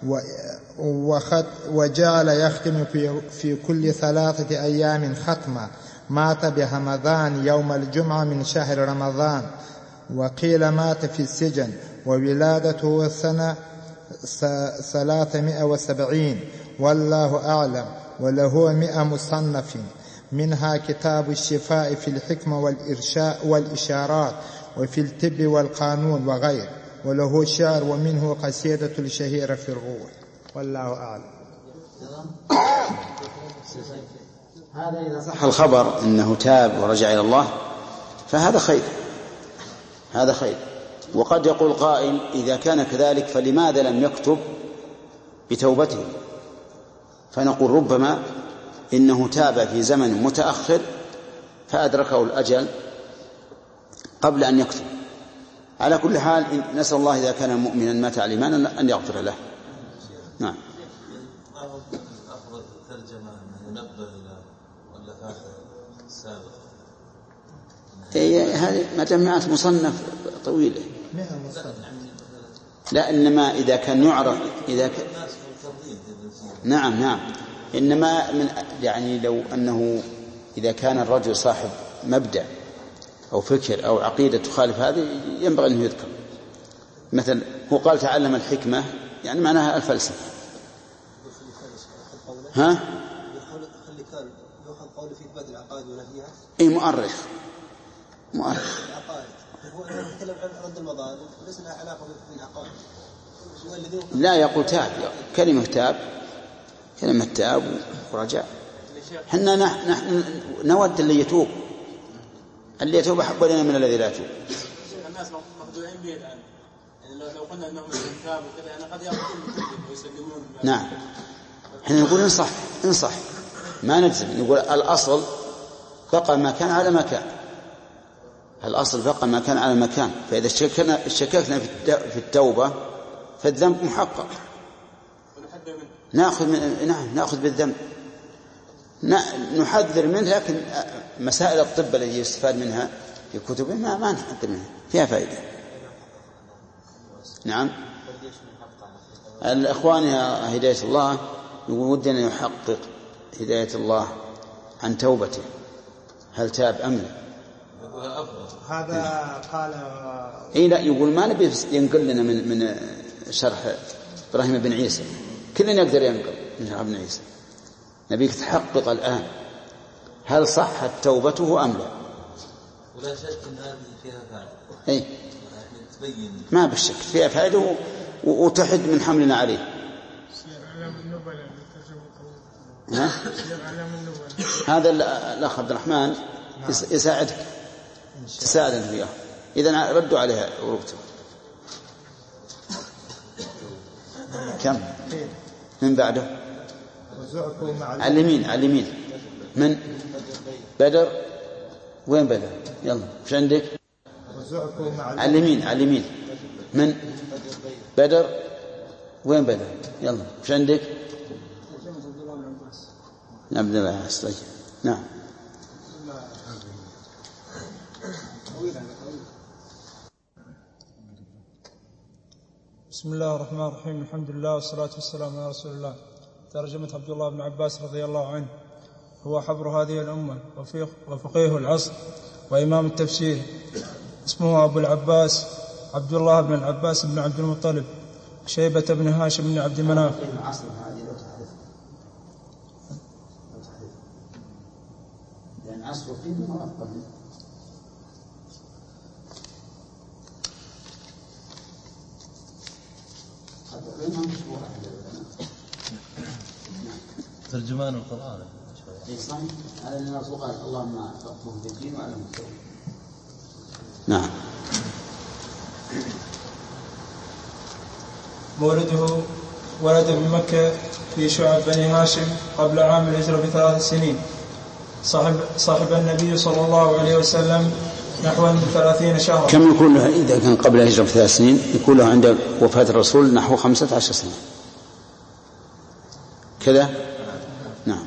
وجعل يختم في, في كل ثلاثة أيام ختمة. مات بهمذان يوم الجمعة من شهر رمضان، وقيل مات في السجن، وولادته سنة ثلاثمائة وسبعين والله أعلم. وله مئة مصنف، منها كتاب الشفاء في الحكمة والإرشاء والإشارات، وفي الطب والقانون وغير. وله شعر، ومنه قصيدة الشهيرة في الروح، والله أعلم. هذا إذا صح الخبر أنه تاب ورجع إلى الله فهذا خير، هذا خير. وقد يقول قائل: إذا كان كذلك فلماذا لم يكتب بتوبته؟ فنقول: ربما إنه تاب في زمن متأخر فأدركه الأجل قبل أن يكتب. على كل حال نسأل الله إذا كان مؤمنا مات على الإيمان أن يغفر له. نعم. أفضل ترجمة منبه إلى مؤلفات السابقة. هذه مجموعات مصنف طويلة. لا، إنما إذا كان يعرف إذا كان نعم نعم إنما من يعني لو أنه إذا كان الرجل صاحب مبدأ أو فكر أو عقيدة تخالف هذه ينبغي أنه يذكر. مثل هو قال تعلم الحكمة، يعني معناها الفلسفة. ها؟ خلي كان يأخذ قوله في إثبات العقائد ونفيها. أي مؤرخ مؤرخ العقائد هو يتكلم عن رد المظالم، ليس لها علاقة بالعقائد. لا يقول تاب، كلمة تاب، كلمة تاب ورجاء. حنا نحن نود اللي يتوب، اللي يتوب أحب لنا من الذي لا يتوب. الناس مخدوعين به الآن، يعني لو قلنا أنهم تاب وكذا يعني قد يأخذون ويسلمون. نعم، حنا نقول انصح انصح ما نجزم، نقول الأصل بقى ما كان على مكان، الأصل بقى ما كان على مكان. فإذا شككنا شككنا في التوبة فالذنب محقق، نأخذ من نعم نأخذ بالذنب، نحذر منه. لكن مسائل الطب التي يستفاد منها في كتبه ما ما نحذر منها، فيها فائدة. نعم. الأخوان يا هداية الله يقول ودنا يحقق هداية الله عن توبته، هل تاب أم لا؟ هذا قال إيه لا، يقول ما نبي ينقل لنا من من شرح إبراهيم بن عيسى، كلنا يقدر ينقل من شرح ابن عيسى، نبيك تحقق الآن هل صحت توبته أم لا. ولا شك أن هذه فيها فائدة. أي ما بالشك فيها فائدة وتحد من حملنا عليه. ها؟ هذا الأخ عبد الرحمن يساعدك تساعدنا فيها، إذن ردوا عليها وربطوا. كم من بعده؟ على اليمين على اليمين من بدر. وين بدر؟ يلا وش عندك؟ على اليمين على اليمين من بدر. وين بدر؟ يلا وش عندك؟ عبد الله عباس. طيب نعم. بسم الله الرحمن الرحيم، الحمد لله والصلاة والسلام على رسول الله. ترجمة عبد الله بن عباس رضي الله عنه، هو حبر هذه الأمة وفقيه العصر وإمام التفسير. اسمه أبو العباس عبد الله بن العباس بن عبد المطلب شيبة بن هاشم بن عبد مناف. لأن عصر فيه مرقب. ترجمان القرآن. هذا اللي نرزق قال اللهم فقهه في الدين وعلمه التوحيد. نعم. مولده ولد بمكة في شعب بني هاشم قبل عام الهجرة بثلاث سنين. صاحب صاحب النبي صلى الله عليه وسلم نحو ثلاثين شهرا. كم يكون له إذا كان قبل الهجرة بثلاث سنين؟ يكون له عند وفاة الرسول نحو خمسة عشر سنة كذا. نعم.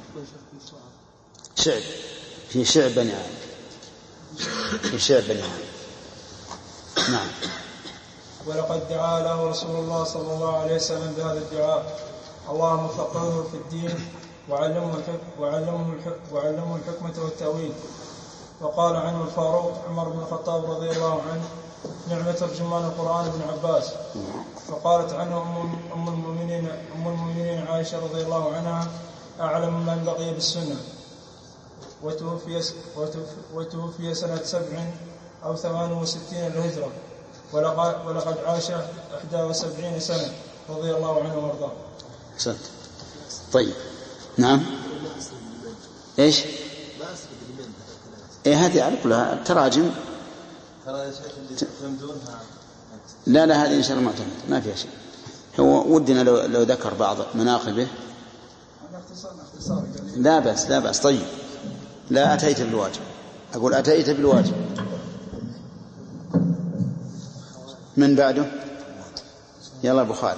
شعب في شعب بني عامر، في شعب بني عامر. نعم. ولقد دعا له رسول الله صلى الله عليه وسلم بهذا الدعاء: اللهم فقهه في الدين وعلمه وعلمه وعلمه الحكمة والتأويل. وقال عنه الفاروق عمر بن الخطاب رضي الله عنه: نعمة ترجمان القرآن ابن عباس. وقالت عنه أم المؤمنين أم المؤمنين عائشة رضي الله عنها: أعلم من بقي بالسنة. وتوفي وتوفي سنة سبع أو ثمان وستين للهجرة، ولقد ولقد عاش إحدى وسبعين سنة رضي الله عنه وارضاه. أحسنت. طيب نعم. إيش؟ إيه هذه على كلها التراجم. لا لا هذه إن شاء الله معتمد ما فيها شيء. هو ودنا لو, لو ذكر بعض مناقبه. لا بأس لا بأس. طيب لا أتيت بالواجب، أقول أتيت بالواجب. من بعده يلا أبو خالد.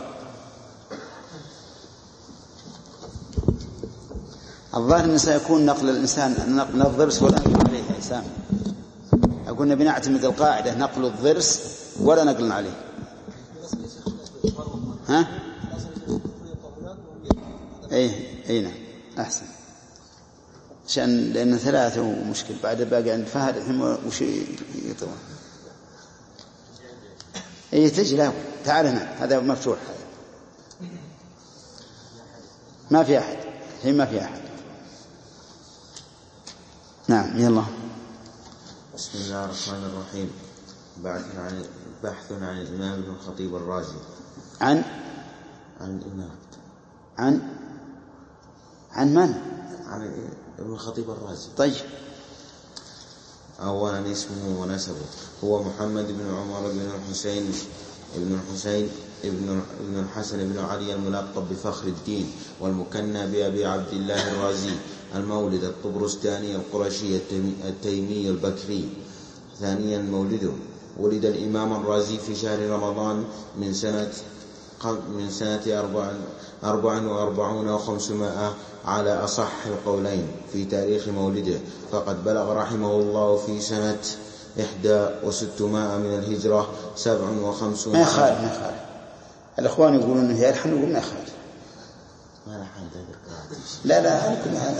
الظاهر أنه سيكون نقل الإنسان نقل الضرس ولا نقل عليه يا إسلام. أقول نبي نعتمد القاعدة نقل الضرس ولا نقل عليه. ها؟ أيه أينا أحسن. عشان لأن ثلاثة ومشكل بعد باقي عند فهد الحين وش يطول. أيه تجي له تعال هنا، هذا مفتوح هذا. ما في أحد الحين ما في أحد. نعم يلا. بسم الله الرحمن الرحيم. بحث عن بحث عن الإمام ابن الخطيب الرازي عن عن الإمام عن عن من؟ عن ابن الخطيب الرازي. طيب. أولا اسمه ونسبه، هو محمد بن عمر بن الحسين ابن الحسين ابن ابن الحسن بن علي الملقب بفخر الدين، والمكنى بأبي عبد الله الرازي، المولد الطبرستاني القرشي التيمي البكري. ثانيا مولده، ولد الإمام الرازي في شهر رمضان من سنة من سنة أربع, أربع وأربعون وخمسمائة على أصح القولين في تاريخ مولده، فقد بلغ رحمه الله في سنة إحدى وستمائة من الهجرة سبع وخمسون. ما يخالف ما يخالف الأخوان يقولون إنه يلحن نقول ما يخالف. ما لحن لا لا أنكم هذا.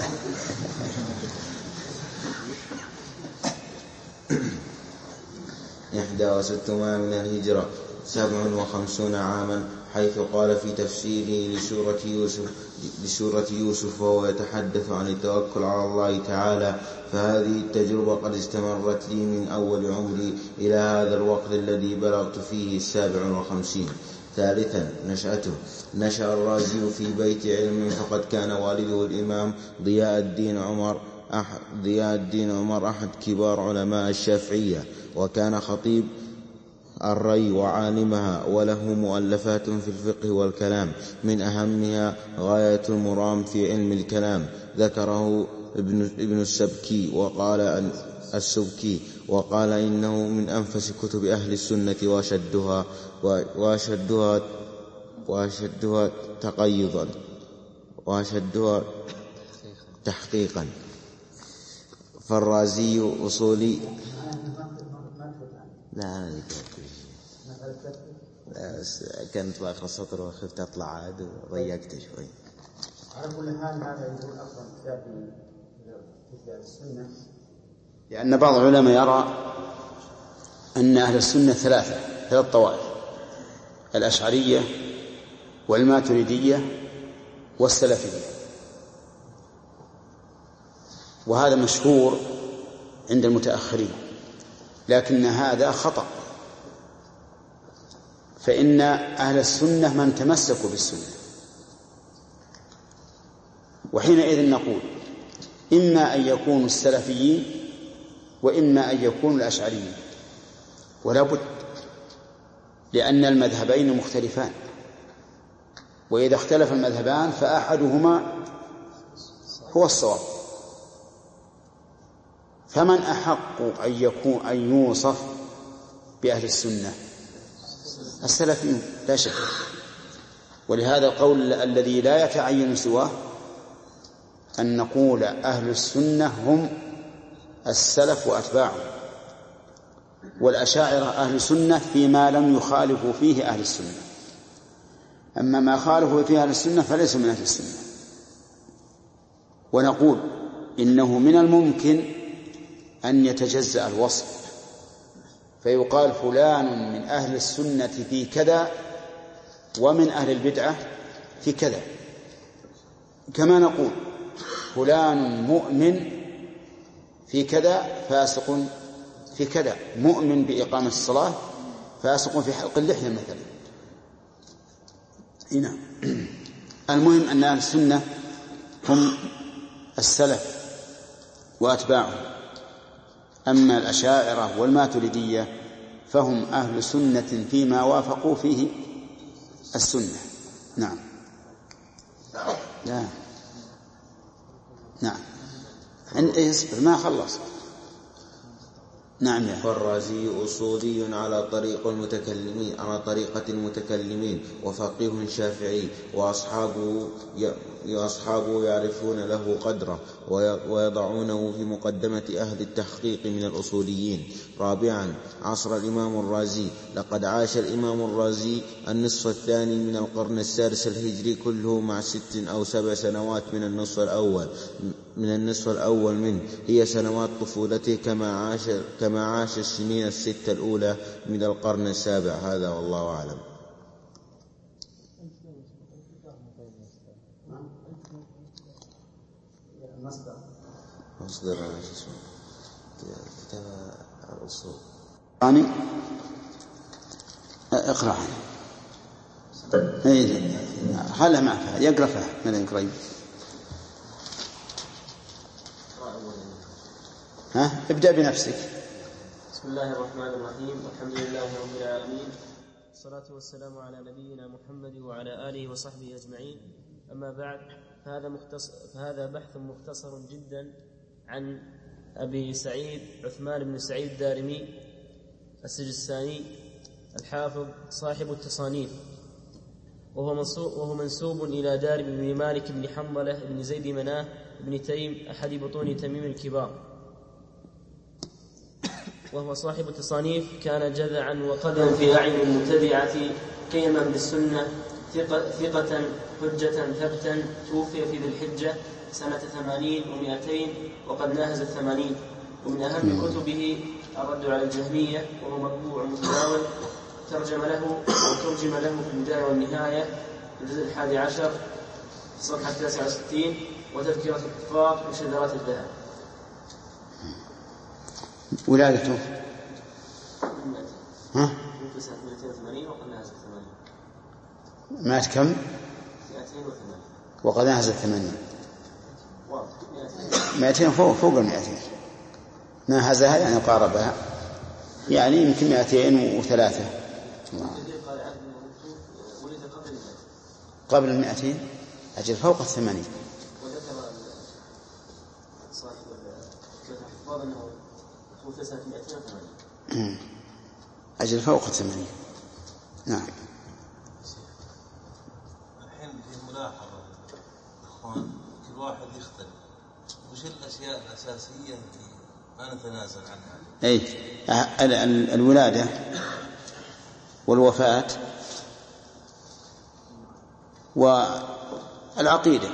إحدى وستمائة من الهجرة سبع وخمسون عاما، حيث قال في تفسيره لسورة يوسف, لسورة يوسف وهو يتحدث عن التوكل على الله تعالى: فهذه التجربة قد استمرت لي من أول عمري إلى هذا الوقت الذي بلغت فيه السابع وخمسين. ثالثا نشأته، نشأ الرازي في بيت علم، فقد كان والده الإمام ضياء الدين عمر أحد, ضياء الدين عمر أحد كبار علماء الشافعية، وكان خطيب الري وعالمها، وله مؤلفات في الفقه والكلام، من أهمها غاية المرام في علم الكلام، ذكره ابن, ابن السبكي وقال أن السبكي وقال إنه من أنفس كتب أهل السنة وأشدها وأشدها وأشدها تقيضا وأشدها تحقيقا. فالرازي أصولي. لا لا كانت باخر السطر وخفت أطلع عاد وضيقت شوي. على كل حال هذا يقول أفضل كتاب في السنة، لأن بعض العلماء يرى أن أهل السنة ثلاثة ثلاث طوائف: الأشعرية والماتريدية والسلفية، وهذا مشهور عند المتأخرين، لكن هذا خطأ، فإن أهل السنة من تمسكوا بالسنة، وحينئذ نقول إما أن يكونوا السلفيين وإما أن يكونوا الأشعريين، ولا بد، لأن المذهبين مختلفان، وإذا اختلف المذهبان فأحدهما هو الصواب. فمن أحق أن يكون أن يوصف بأهل السنة؟ السلفيون لا شك. ولهذا القول الذي لا يتعين سواه أن نقول أهل السنة هم السلف وأتباعهم، والأشاعرة أهل السنة فيما لم يخالفوا فيه أهل السنة، أما ما خالفوا فيه أهل السنة فليسوا من أهل السنة. ونقول إنه من الممكن أن يتجزأ الوصف، فيقال فلان من أهل السنة في كذا ومن أهل البدعة في كذا، كما نقول فلان مؤمن في كذا فاسق في كذا، مؤمن بإقامة الصلاة فاسق في حلق اللحية مثلا. هنا المهم أن أهل السنة هم السلف وأتباعهم، أما الأشاعرة والماتريدية فهم أهل سنة فيما وافقوا فيه السنة. نعم. لا نعم اصبر ما خلص. نعم. فالرازي أصولي على طريق المتكلمين على طريقة المتكلمين، وفقيه شافعي، وأصحابه أصحابه يعرفون له قدره ويضعونه في مقدمة أهل التحقيق من الأصوليين. رابعا عصر الإمام الرازي. لقد عاش الإمام الرازي النصف الثاني من القرن السادس الهجري كله، مع ست أو سبع سنوات من النصف الأول من النصف الأول منه، هي سنوات طفولته، كما عاش كما عاش السنين الستة الأولى من القرن السابع. هذا والله أعلم. مصدر كتاب الأصول. يعني اقرأ اي خلها معك يقرأ فيها من قريب. ها ابدأ بنفسك. بسم الله الرحمن الرحيم، والحمد لله رب العالمين، والصلاة والسلام على نبينا محمد وعلى آله وصحبه أجمعين. أما بعد، فهذا, مختصر فهذا بحث مختصر جدا عن أبي سعيد عثمان بن سعيد الدارمي السجستاني الحافظ صاحب التصانيف، وهو منسوب إلى دارم بن مالك بن حنظلة بن زيد مناه بن تيم أحد بطون تميم الكبار، وهو صاحب التصانيف. كان جذعا وقدما في أعين المتبعة، قيما بالسنة، ثقة حجة ثبتا، توفي في ذي الحجة سنة ثمانين ومائتين وقد ناهز الثمانين. ومن أهم كتبه الرد على الجهمية، وهو مطبوع متداول، ترجم له وترجم له في البداية والنهاية الجزء الحادي عشر صفحة تسعة وستين، وتذكرة الكفار وشذرات الذهب. ولادته ها؟ سنة مائتين وثمانين وقد ناهز الثمانين. مات كم؟ مائتين وثمانين وقد ناهز الثمانين. مائتين فوق فوق المائتين. ناهزها يعني قاربها، يعني يمكن مائتين وثلاثة. قبل المائتين، أجل فوق الثمانين. وذكر صاحب الحفاظ أنه توفي سنة مائتين وثمانين. أجل فوق الثمانين. نعم. الحين في ملاحظة إخوان، كل واحد يختلف وش الأشياء الأساسية التي ما نتنازل عنها. أي الولادة والوفاة والعقيدة.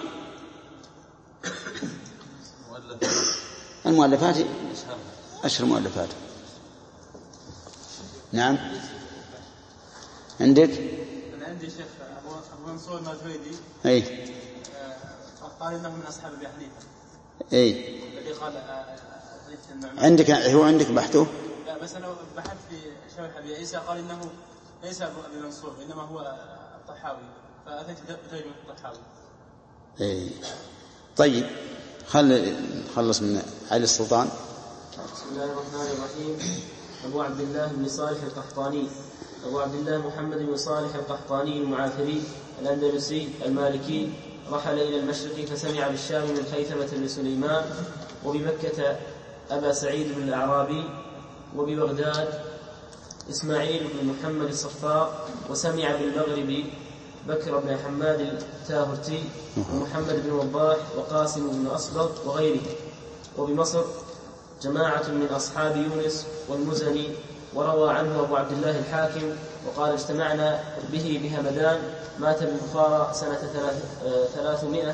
المؤلفات أشهر مؤلفات. نعم. عندك؟ أنا عندي شيخ أبو منصور الماتريدي. أي. قال إنه من أصحاب أبي حنيفة. أي. الذي قال عندك هو عندك بحثه؟ لا بس أنا بحثت في شرح أبي عيسى، قال إنه ليس أبو منصور إنما هو الطحاوي، فأتيت بترجمة الطحاوي. أي. طيب خل نخلص من علي السلطان. بسم الله الرحمن الرحيم. أبو عبد الله بن صالح القحطاني أبو عبد الله محمد بن صالح القحطاني المعافري الأندلسي المالكي، رحل إلى المشرق فسمع بالشام من خيثمة بن سليمان، وبمكة أبا سعيد بن الأعرابي، وببغداد إسماعيل بن محمد الصفار، وسمع بالمغرب بكر بن حماد التاهرتي ومحمد بن وضاح وقاسم بن أصبغ وغيره. وبمصر جماعة من أصحاب يونس والمزني، وروى عنه أبو عبد الله الحاكم وقال اجتمعنا به بهمدان، مات بالبخارى سنة ثلاثمائة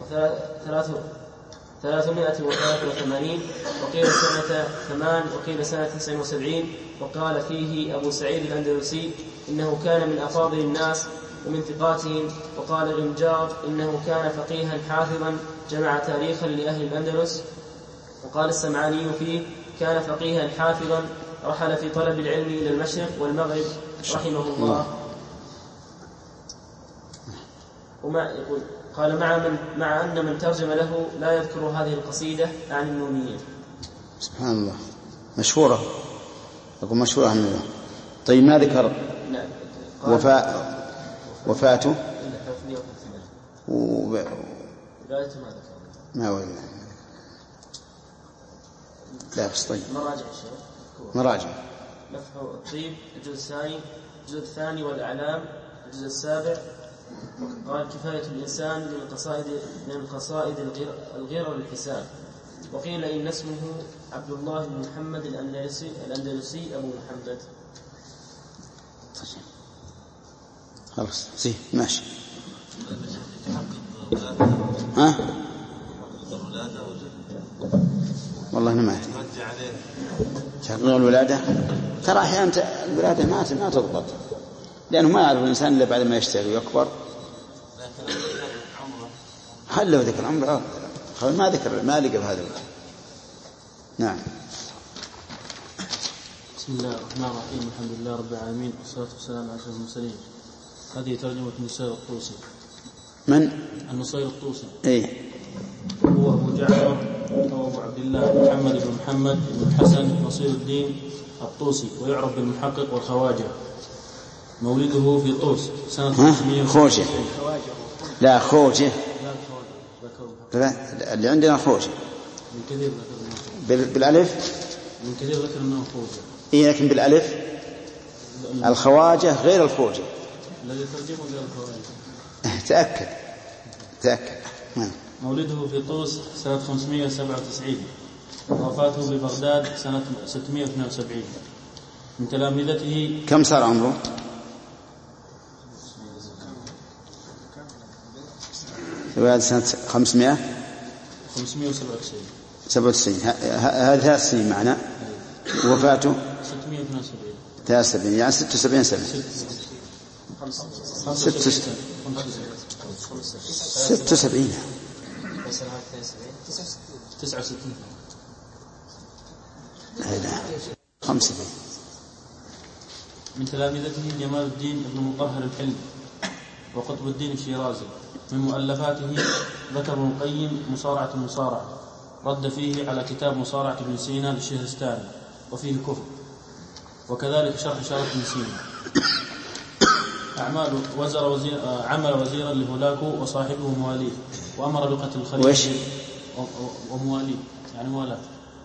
وثلاثة وثمانين، وقيل سنة ثمان، وقيل سنة تسع وسبعين. وقال فيه أبو سعيد الأندلسي إنه كان من أفاضل الناس ومن ثقاتهم. وقال غمجار إنه كان فقيها حافظا جمع تاريخا لأهل الأندلس. وقال السمعاني فيه كان فقيها حافظا رحل في طلب العلم إلى المشرق والمغرب رحمه الله. وما يقول قال مع, من مع أن من ترجم له لا يذكر هذه القصيدة عن النونية. سبحان الله، مشهورة، أقول مشهورة عن الله. طيب ما ذكر وفاء وفاته ولايته ما ذكر ما ولا لا بس. طيب مراجع الشيخ مراجع مفتح الطيب الجزء الثاني الجزء الثاني والأعلام الجزء السابع. قال كفاية الإنسان من القصائد من القصائد الغير للحسان. وقيل إن اسمه عبد الله بن محمد الأندلسي الأندلسي أبو محمد. خلاص سي ماشي. ها والله ما أعرف تحقيق الولادة. ترى أحيانا الولادة ما ما تضبط، لأنه ما يعرف الإنسان إلا بعد ما يشتغل ويكبر. هل لو ذكر عمره ما ذكر ما لقى بهذا الوقت. نعم. بسم الله الرحمن الرحيم. الحمد لله رب العالمين، والصلاة والسلام على أشرف المرسلين هذه ترجمة النصير الطوسي. من؟ النصير الطوسي. إيه. هو أبو جعفر أو أبو عبد الله محمد بن محمد بن الحسن نصير الدين الطوسي، ويعرف بالمحقق والخواجة. مولده في طوس سنة خمسمائة خوجة. لا خوجة. لا اللي عندنا خوجة. من كثير ذكر بالألف. من كثير ذكر أنه خوجة. إيه لكن بالألف. الخواجة غير الخوجة. الذي ترجمه غير الخواجة. تأكد. تأكد. مولده في طوس سنة خمسمائة وسبعة وتسعين، وفاته ببغداد سنة ستمائة واثنين وسبعين. من تلامذته. كم صار عمره؟ بعد سنة خمسمائة خمسمائة وسبعة وتسعين. سبعة وتسعين. هذه ثلاث سنين معنا. وفاته ستمائة واثنين وسبعين. ثلاث سبعين يعني ست وسبعين سنة. ست ست وسبعين. تسعة وستين. لا خمسة. من تلامذته جمال الدين ابن مطهر الحلمي وقطب الدين الشيرازي. من مؤلفاته ذكر ابن القيم مصارعة المصارعة، رد فيه على كتاب مصارعة ابن سينا للشهرستاني وفيه كفر، وكذلك شرح شرف ابن سينا. أعمال وزر وزير عمل وزيرا لهولاكو وصاحبه مواليه، وأمر بقتل الخليفة ومواليه يعني موالاه.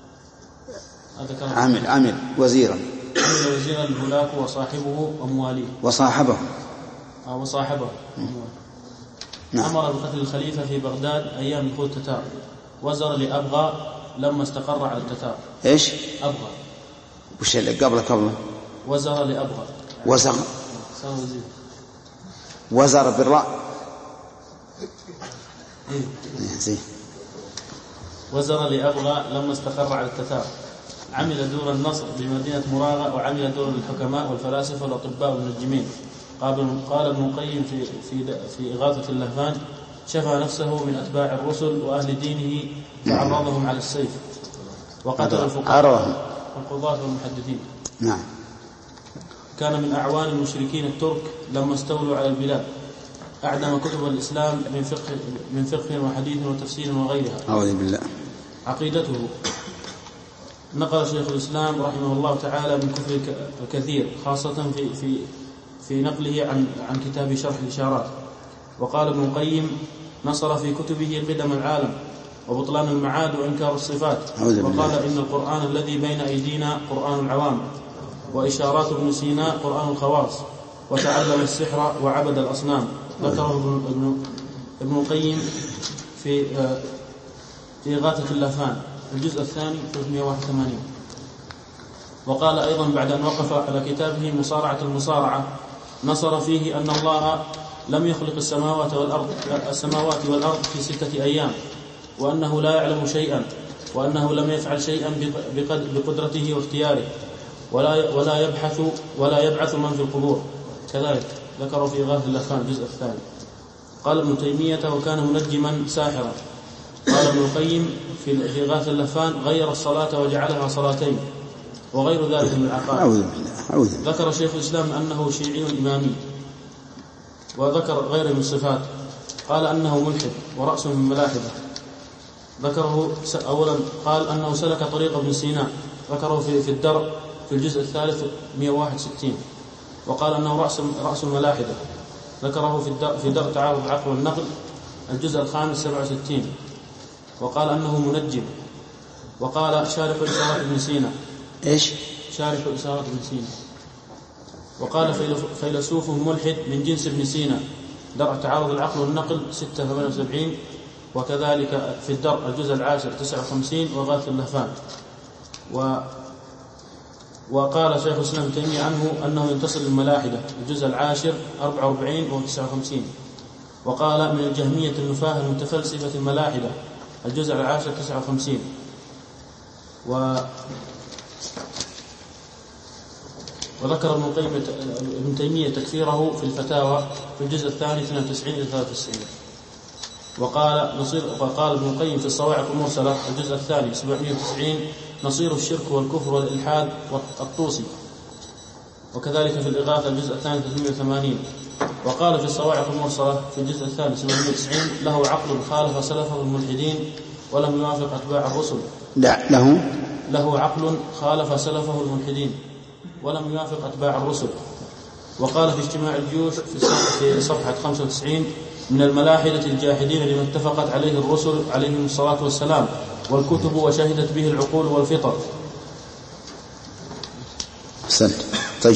عمل عمل وزيرا عمل وزيرا لهولاكو وصاحبه ومواليه وصاحبه أو وصاحبه. نعم. أمر بقتل الخليفة في بغداد أيام دخول التتار. وزر لأبغى لما استقر على التتار. إيش؟ أبغى. وش اللي قبله قبله؟ وزر لأبغى. وزر. وزير. وزر بالراء. إيه. زين. وزر لأبغى لما استقر على التتار. عمل دور النصر بمدينة مراغة، وعمل دور الحكماء والفلاسفة والأطباء والمنجمين. قال ابن القيم في في في إغاثة اللهفان: شفى نفسه من أتباع الرسل وأهل دينه فعرضهم على السيف، وقتل الفقهاء والقضاة والمحدثين. نعم. كان من أعوان المشركين الترك لما استولوا على البلاد. أعدم كتب الإسلام من فقه من فقه وحديث وتفسير وغيرها. أعوذ بالله. عقيدته. نقل شيخ الإسلام رحمه الله تعالى من كفر الكثير، خاصة في في في نقله عن عن كتاب شرح الإشارات. وقال ابن القيم: نصر في كتبه قدم العالم وبطلان المعاد وإنكار الصفات. وقال: إن القرآن الذي بين أيدينا قرآن العوام، وإشارات ابن سينا قرآن الخواص، وتعلم السحر وعبد الأصنام. ذكره ابن ابن القيم في في إغاثة اللهفان الجزء الثاني ثلاثمائة وواحد وثمانين. وقال أيضا بعد أن وقف على كتابه مصارعة المصارعة: نصر فيه أن الله لم يخلق السماوات والأرض السماوات والأرض في ستة أيام، وأنه لا يعلم شيئا، وأنه لم يفعل شيئا بقدرته واختياره، ولا ولا يبحث ولا يبعث من في القبور. كذلك ذكروا في إغاثة اللهفان الجزء الثاني. قال ابن تيمية: وكان منجما ساحرا. قال ابن القيم في إغاثة اللهفان: غير الصلاة وجعلها صلاتين، وغير ذلك من العقائد. ذكر شيخ الإسلام أنه شيعي إمامي، وذكر غير من الصفات. قال أنه ملحد ورأس من ملاحدة. ذكره أولا قال أنه سلك طريق ابن سينا، ذكره في في الدرء في الجزء الثالث مئة وواحد وستين. وقال أنه رأس رأس الملاحدة، ذكره في الدرء في درء تعارض العقل والنقل الجزء الخامس سبعة وستين. وقال أنه منجم. وقال شارح إشارات ابن سينا. إيش؟ شارح إشارات ابن سينا. وقال فيلسوف ملحد من جنس ابن سينا، درء تعارض العقل والنقل ستة ثمانية وسبعين. وكذلك في الدرء الجزء العاشر تسعة وخمسين وغاثة اللهفان. و وقال شيخ الإسلام ابن تيمية عنه أنه ينتصر للملاحدة الجزء العاشر أربعة وأربعين وتسعة وخمسين. وقال من الجهمية النفاة المتفلسفة الملاحدة الجزء العاشر تسعة وخمسين. و وذكر ابن القيم ابن تيمية تكفيره في الفتاوى في الجزء الثاني اثنين وتسعين إلى ثلاثة وتسعين. وقال نصير وقال ابن القيم في الصواعق المرسلة الجزء الثاني سبعمائة وتسعين: نصير الشرك والكفر والإلحاد والطوسي. وكذلك في الإغاثة الجزء الثاني ثلاثمائة وثمانين. وقال في الصواعق المرسلة في الجزء الثاني سبعمائة وتسعين: له عقل خالف سلفه الملحدين ولم يوافق أتباع الرسل. لا له له عقل خالف سلفه الملحدين ولم يوافق أتباع الرسل. وقال في اجتماع الجيوش في صفحة خمسة وتسعين: من الملاحدة الجاحدين لما اتفقت عليه الرسل عليهم الصلاة والسلام والكتب وشهدت به العقول والفطر. أحسنت. طيب.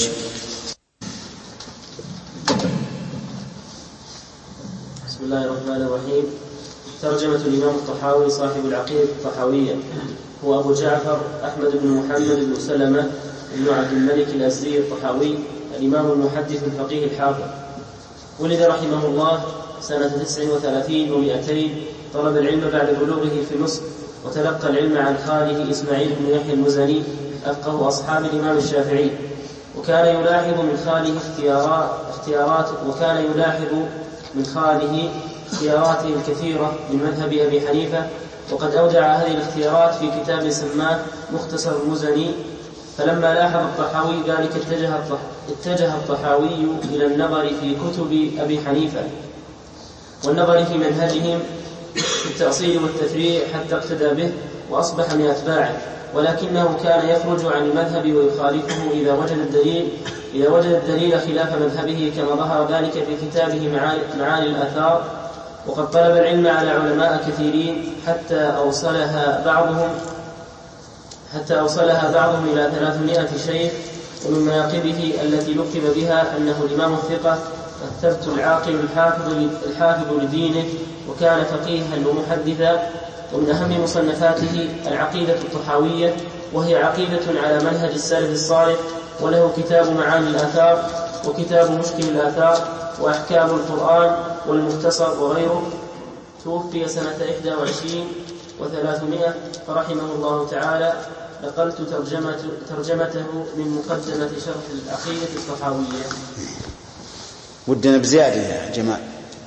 بسم الله الرحمن الرحيم. ترجمة الإمام الطحاوي صاحب العقيدة الطحاوية هو أبو جعفر أحمد بن محمد بن سلمة بن عبد الملك الأزدي الطحاوي، الإمام المحدث الفقيه الحافظ. ولد رحمه الله سنة تسع وثلاثين ومئتين. طلب العلم بعد بلوغه في مصر، وتلقى العلم عن خاله إسماعيل بن يحيى المزني أفقه أصحاب الإمام الشافعي. وكان يلاحظ من خاله اختيارات, اختيارات وكان يلاحظ من خاله اختياراته الكثيرة من مذهب أبي حنيفة، وقد أودع هذه الاختيارات في كتاب سماه مختصر المزني. فلما لاحظ الطحاوي ذلك اتجه, اتجه الطحاوي إلى النظر في كتب أبي حنيفة والنظر في منهجهم في التأصيل والتفريع حتى اقتدى به وأصبح من أتباعه، ولكنه كان يخرج عن المذهب ويخالفه إذا وجد الدليل إذا وجد الدليل خلاف مذهبه، كما ظهر ذلك في كتابه معاني الآثار. وقد طلب العلم على علماء كثيرين حتى أوصلها بعضهم حتى أوصلها بعضهم إلى ثلاثمائة شيخ. ومن مناقبه التي لقب بها أنه الإمام الثقة الثبت العاقل الحافظ, الحافظ لدينه، وكان فقيها ومحدثا. ومن أهم مصنفاته العقيدة الطحاوية، وهي عقيدة على منهج السلف الصالح، وله كتاب معاني الآثار وكتاب مشكل الآثار وأحكام القرآن والمختصر وغيره. توفي سنة إحدى وعشرين وثلاثمائة فرحمه الله تعالى. نقلت ترجمة ترجمته من مقدمة شرح العقيدة الطحاوية. ودنا بزيادة يا جماعة.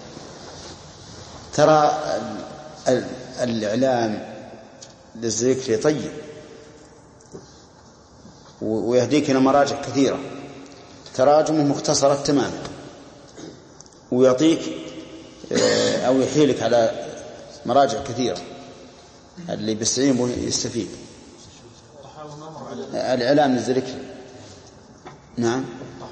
ترى الإعلام للذكر طيب ويهديك إلى مراجع كثيرة، تراجمه مختصرة تماما، ويعطيك أو يحيلك على مراجع كثيرة اللي بيستعين يستفيد. الإعلام للذكر. نعم.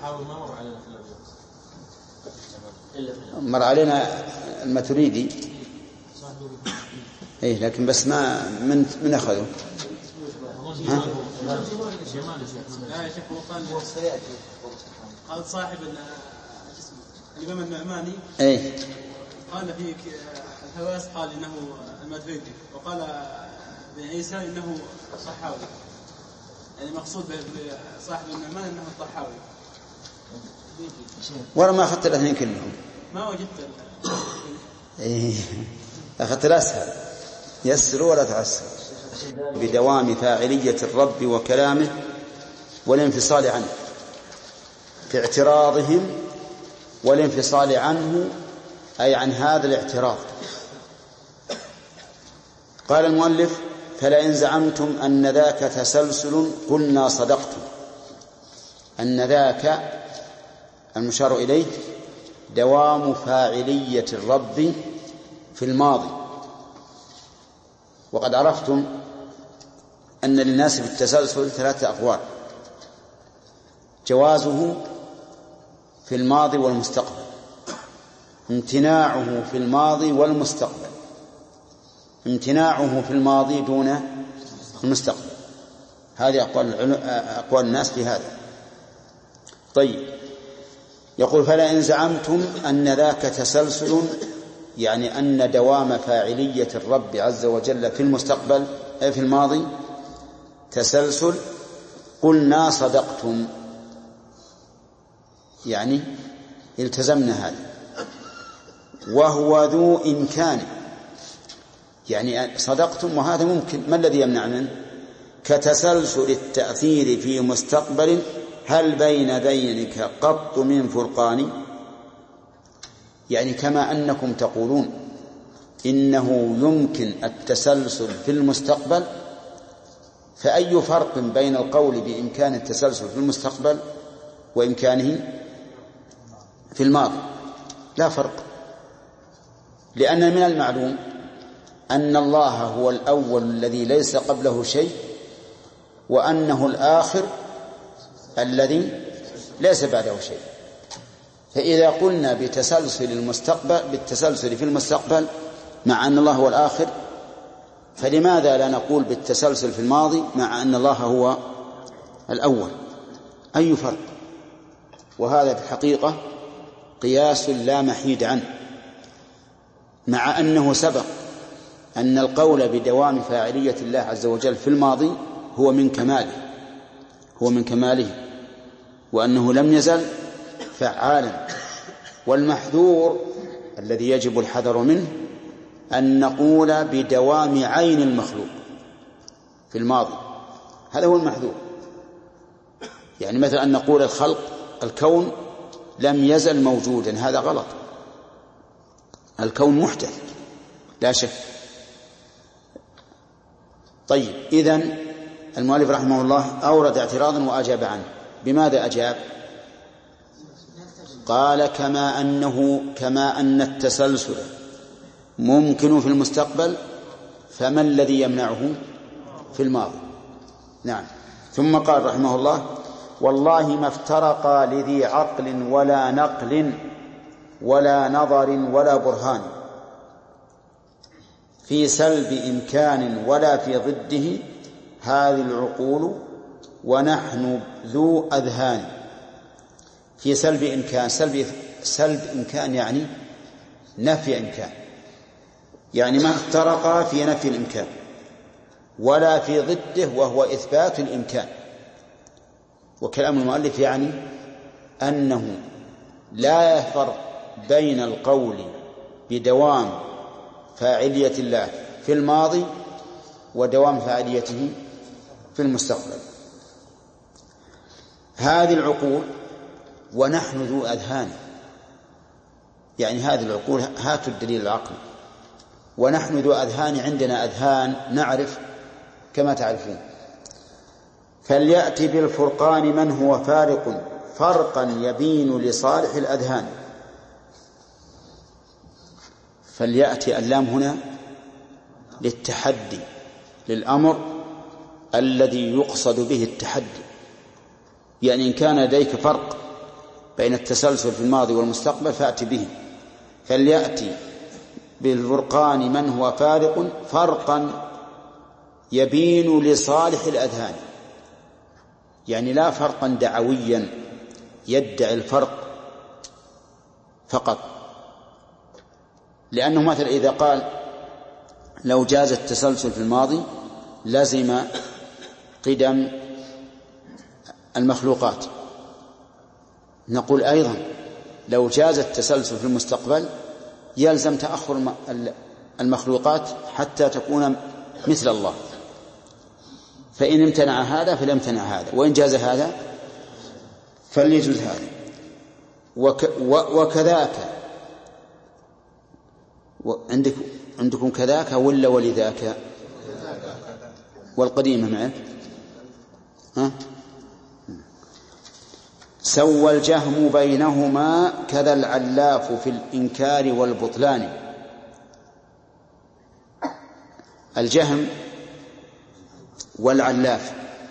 مر علينا الماتريدي، ايه لكن بس ما من من اخذه. ها؟ لا يا شيخ، هو قال قال صاحب الإمام النعماني ايه قال في الحواس قال انه الماتريدي، وقال بن عيسى انه صحاوي، يعني مقصود بصاحب النعمان انه الطحاوي. ورا ما اخذت الاثنين كلهم. ما وجدت. ايه اخذت الاسهل، يسر ولا تعسر. بدوام فاعلية الرب وكلامه والانفصال عنه، في اعتراضهم والانفصال عنه أي عن هذا الاعتراض. قال المؤلف: فلئن زعمتم أن ذاك تسلسل قلنا صدقتم. أن ذاك المشار إليه دوام فاعلية الرب في الماضي. وقد عرفتم أن للناس في التسلسل ثلاثة أقوال: جوازه في الماضي والمستقبل، امتناعه في الماضي والمستقبل، امتناعه في الماضي دون المستقبل. هذه أقوال, أقوال الناس في هذا. طيب، يقول: فلئن زعمتم أن ذاك تسلسل، يعني أن دوام فاعلية الرب عز وجل في المستقبل أي في الماضي تسلسل، قلنا صدقتم، يعني التزمنا هذا. وهو ذو إمكان، يعني صدقتم وهذا ممكن. ما الذي يمنع منه؟ كتسلسل التأثير في مستقبل هل بين ذينك قط من فرقان، يعني كما أنكم تقولون إنه يمكن التسلسل في المستقبل، فأي فرق بين القول بإمكان التسلسل في المستقبل وإمكانه في الماضي؟ لا فرق، لأن من المعلوم أن الله هو الأول الذي ليس قبله شيء، وأنه الآخر الذي ليس بعده شيء. فإذا قلنا بتسلسل المستقبل بالتسلسل في المستقبل مع أن الله هو الآخر، فلماذا لا نقول بالتسلسل في الماضي مع أن الله هو الأول؟ أي فرق؟ وهذا في الحقيقة قياس لا محيد عنه، مع أنه سبق أن القول بدوام فاعلية الله عز وجل في الماضي هو من كماله هو من كماله وأنه لم يزل فعالا. والمحذور الذي يجب الحذر منه أن نقول بدوام عين المخلوق في الماضي، هذا هو المحذور. يعني مثلا أن نقول الخلق الكون لم يزل موجودا، هذا غلط، الكون محدث لا شك. طيب، إذن المؤلف رحمه الله أورد اعتراضا وأجاب عنه. بماذا أجاب؟ قال كما أنه كما أن التسلسل ممكن في المستقبل، فما الذي يمنعه في الماضي؟ نعم. ثم قال رحمه الله: والله ما افترقا لذي عقل ولا نقل ولا نظر ولا برهان في سلب إمكان ولا في ضده هذه العقول ونحن ذو أذهان. في سلب إمكان، سلب, سلب إمكان يعني نفي إمكان، يعني ما افترقا في نفي الإمكان ولا في ضده وهو إثبات الإمكان. وكلام المؤلف يعني أنه لا يفرق بين القول بدوام فاعلية الله في الماضي ودوام فاعليته في المستقبل. هذه العقول ونحن ذو أذهان، يعني هذه العقول هاتوا الدليل العقلي، ونحن ذو أذهان، عندنا أذهان نعرف كما تعرفون. فليأتي بالفرقان من هو فارق فرقا يبين لصالح الأذهان. فليأتي اللام هنا للتحدي، للأمر الذي يقصد به التحدي، يعني إن كان لديك فرق بين التسلسل في الماضي والمستقبل فأتي به. فليأتي بالفرقان من هو فارق فرقا يبين لصالح الأذهان، يعني لا فرقا دعويا يدعي الفرق فقط. لأنه مثلا إذا قال لو جاز التسلسل في الماضي لزم قدم المخلوقات، نقول أيضا لو جاز التسلسل في المستقبل يلزم تأخر المخلوقات حتى تكون مثل الله. فإن امتنع هذا فليمتنع هذا، وإن جاز هذا فليجوز هذا. وك وكذاك عندك عندكم كذاك ولا ولذاك؟ والقديمة معك ها؟ سوى الجهم بينهما كذا العلاف في الإنكار والبطلان. الجهم والعلاف،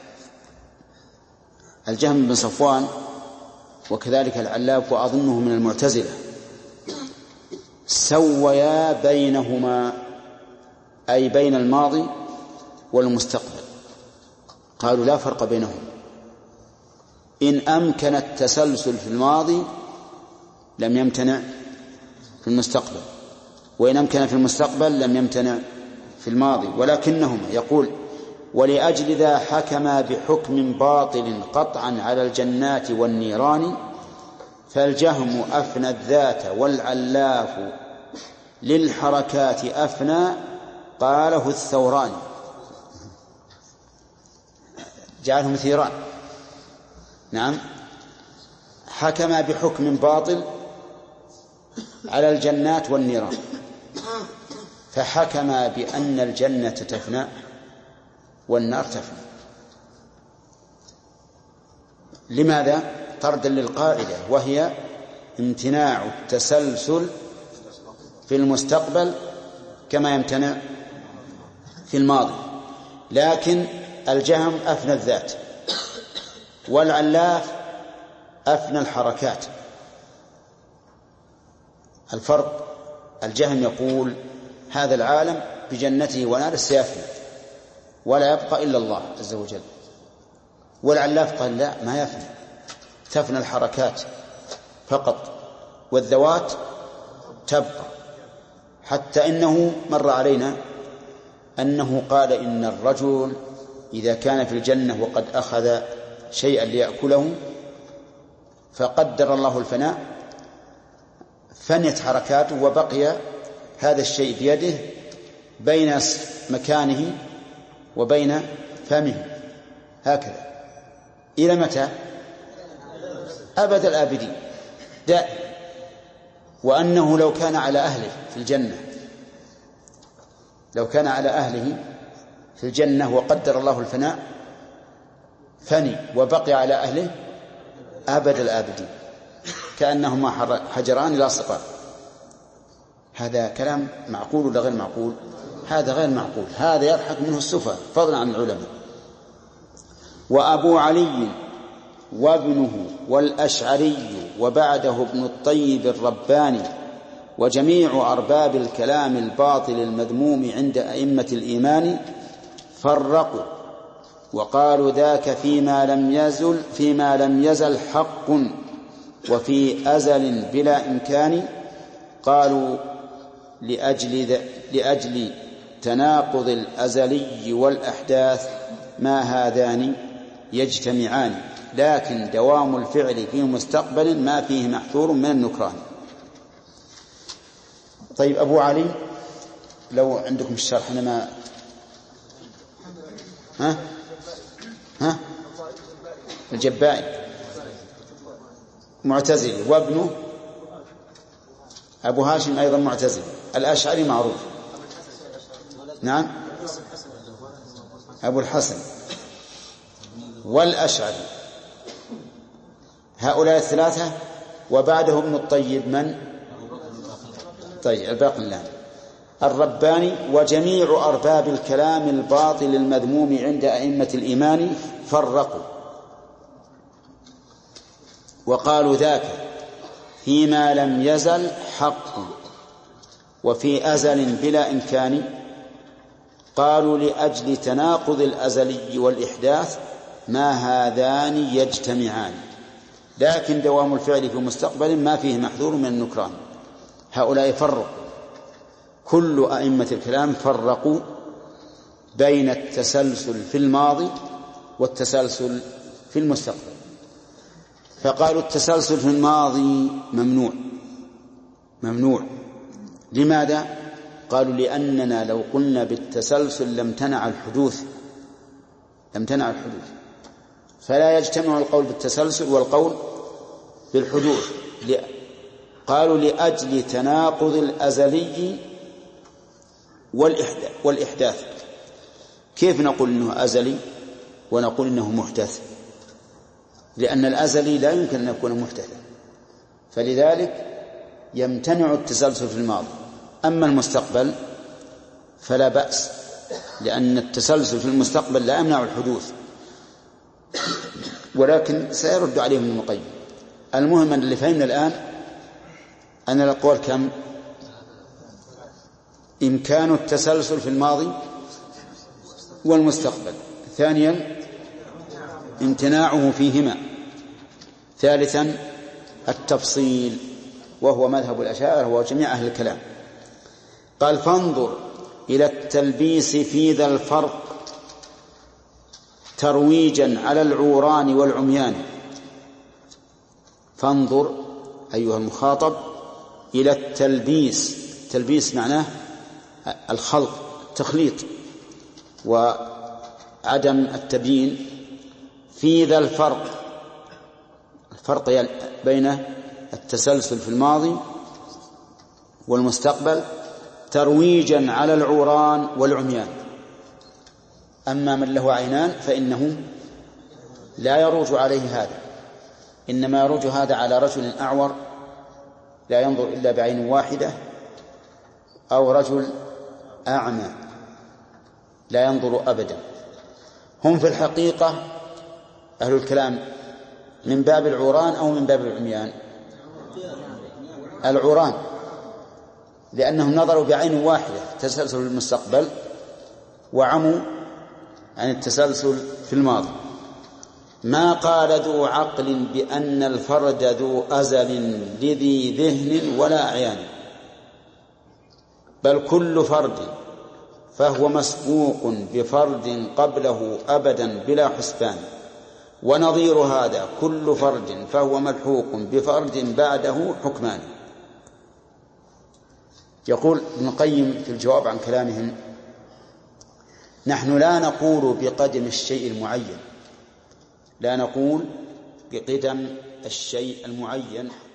الجهم بن صفوان وكذلك العلاف وأظنه من المعتزلة، سويا بينهما أي بين الماضي والمستقبل، قالوا لا فرق بينهم. إن أمكن التسلسل في الماضي لم يمتنع في المستقبل، وإن أمكن في المستقبل لم يمتنع في الماضي، ولكنهما يقول ولأجل ذا حكما بحكم باطل قطعا على الجنات والنيران، فالجهم أفنى الذات والعلاف للحركات أفنى قاله الثوراني، جعلهم ثيران. نعم، حكما بحكم باطل على الجنات والنيران، فحكما بأن الجنة تفنى والنار تفنى. لماذا؟ طردا للقاعدة، وهي امتناع التسلسل في المستقبل كما يمتنع في الماضي، لكن الجهم أفنى الذات والعلاف أفنى الحركات. الفرق الجهم يقول هذا العالم بجنته وناره سيفنى ولا يبقى إلا الله عز وجل، والعلاف قال لا، ما يفنى، تفنى الحركات فقط والذوات تبقى. حتى إنه مر علينا أنه قال إن الرجل إذا كان في الجنة وقد أخذ شيئا ليأكله فقدر الله الفناء فنيت حركاته وبقي هذا الشيء بيده بين مكانه وبين فمه هكذا إلى متى؟ أبد الآبدين دائما. وأنه لو كان على أهله في الجنة لو كان على أهله في الجنة وقدر الله الفناء فني وبقي على أهله أبد الآبدين كأنهما حجران لاصقان. هذا كلام معقول ولا غير معقول؟ هذا غير معقول، هذا يضحك منه السفهاء فضلا عن العلماء. وأبو علي وابنه والأشعري وبعده ابن الطيب الرباني وجميع أرباب الكلام الباطل المذموم عند أئمة الإيمان فرقوا وقالوا ذاك فيما لم يزل فيما لم يزل حق وفي أزل بلا إمكان. قالوا لأجل, لأجل تناقض الأزلي والأحداث ما هذان يجتمعان، لكن دوام الفعل في مستقبل ما فيه محذور من النكران. طيب أبو علي لو عندكم الشرح أنا ما ها ها الجبائي معتزلي وابنه أبو هاشم أيضا معتزلي. الأشعري معروف، نعم أبو الحسن والأشعري، هؤلاء الثلاثة. وبعده ابن الطيب من؟ طيب الباقلاني الرباني وجميع أرباب الكلام الباطل المذموم عند أئمة الإيمان فرقوا وقالوا ذاك فيما لم يزل حق وفي أزل بلا إمكان. قالوا لأجل تناقض الأزلي والإحداث ما هذان يجتمعان، لكن دوام الفعل في مستقبل ما فيه محذور من النكران. هؤلاء فرقوا، كل أئمة الكلام فرقوا بين التسلسل في الماضي والتسلسل في المستقبل. فقالوا التسلسل في الماضي ممنوع ممنوع لماذا؟ قالوا لأننا لو قلنا بالتسلسل لم تنع الحدوث لم تنع الحدوث فلا يجتمع القول بالتسلسل والقول بالحدوث. قالوا لأجل تناقض الأزلي والإحداث. كيف نقول إنه أزلي ونقول إنه محدث؟ لأن الأزلي لا يمكن أن يكون محدثا، فلذلك يمتنع التسلسل في الماضي. أما المستقبل فلا بأس، لأن التسلسل في المستقبل لا يمنع الحدوث، ولكن سيرد عليهم ابن القيم. المهم أن اللي فهمنا الآن أن الأقوال كم؟ إمكان التسلسل في الماضي والمستقبل، ثانيا امتناعه فيهما، ثالثا التفصيل وهو مذهب الأشاعرة وجميع أهل الكلام. قال فانظر إلى التلبيس في ذا الفرق ترويجا على العوران والعميان. فانظر أيها المخاطب إلى التلبيس. التلبيس معناه الخلط، التخليط وعدم التبيين. في ذا الفرق، الفرق بين التسلسل في الماضي والمستقبل ترويجا على العوران والعميان. أما من له عينان فإنه لا يروج عليه هذا، إنما يروج هذا على رجل أعور لا ينظر إلا بعين واحدة، أو رجل أعمى لا ينظر أبدا. هم في الحقيقة أهل الكلام من باب العوران أو من باب العميان؟ العوران، لأنهم نظروا بعين واحدة تسلسل المستقبل، وعموا عن التسلسل في الماضي. ما قال ذو عقل بأن الفرد ذو أزل لذي ذهن ولا أعيان، بل كل فرد فهو مسبوق بفرد قبله أبدا بلا حسبان، ونظير هذا كل فرد فهو ملحوق بفرد بعده حكمان. يقول ابن القيم في الجواب عن كلامهم: نحن لا نقول بقدم الشيء المعين، لا نقول بقدم الشيء المعين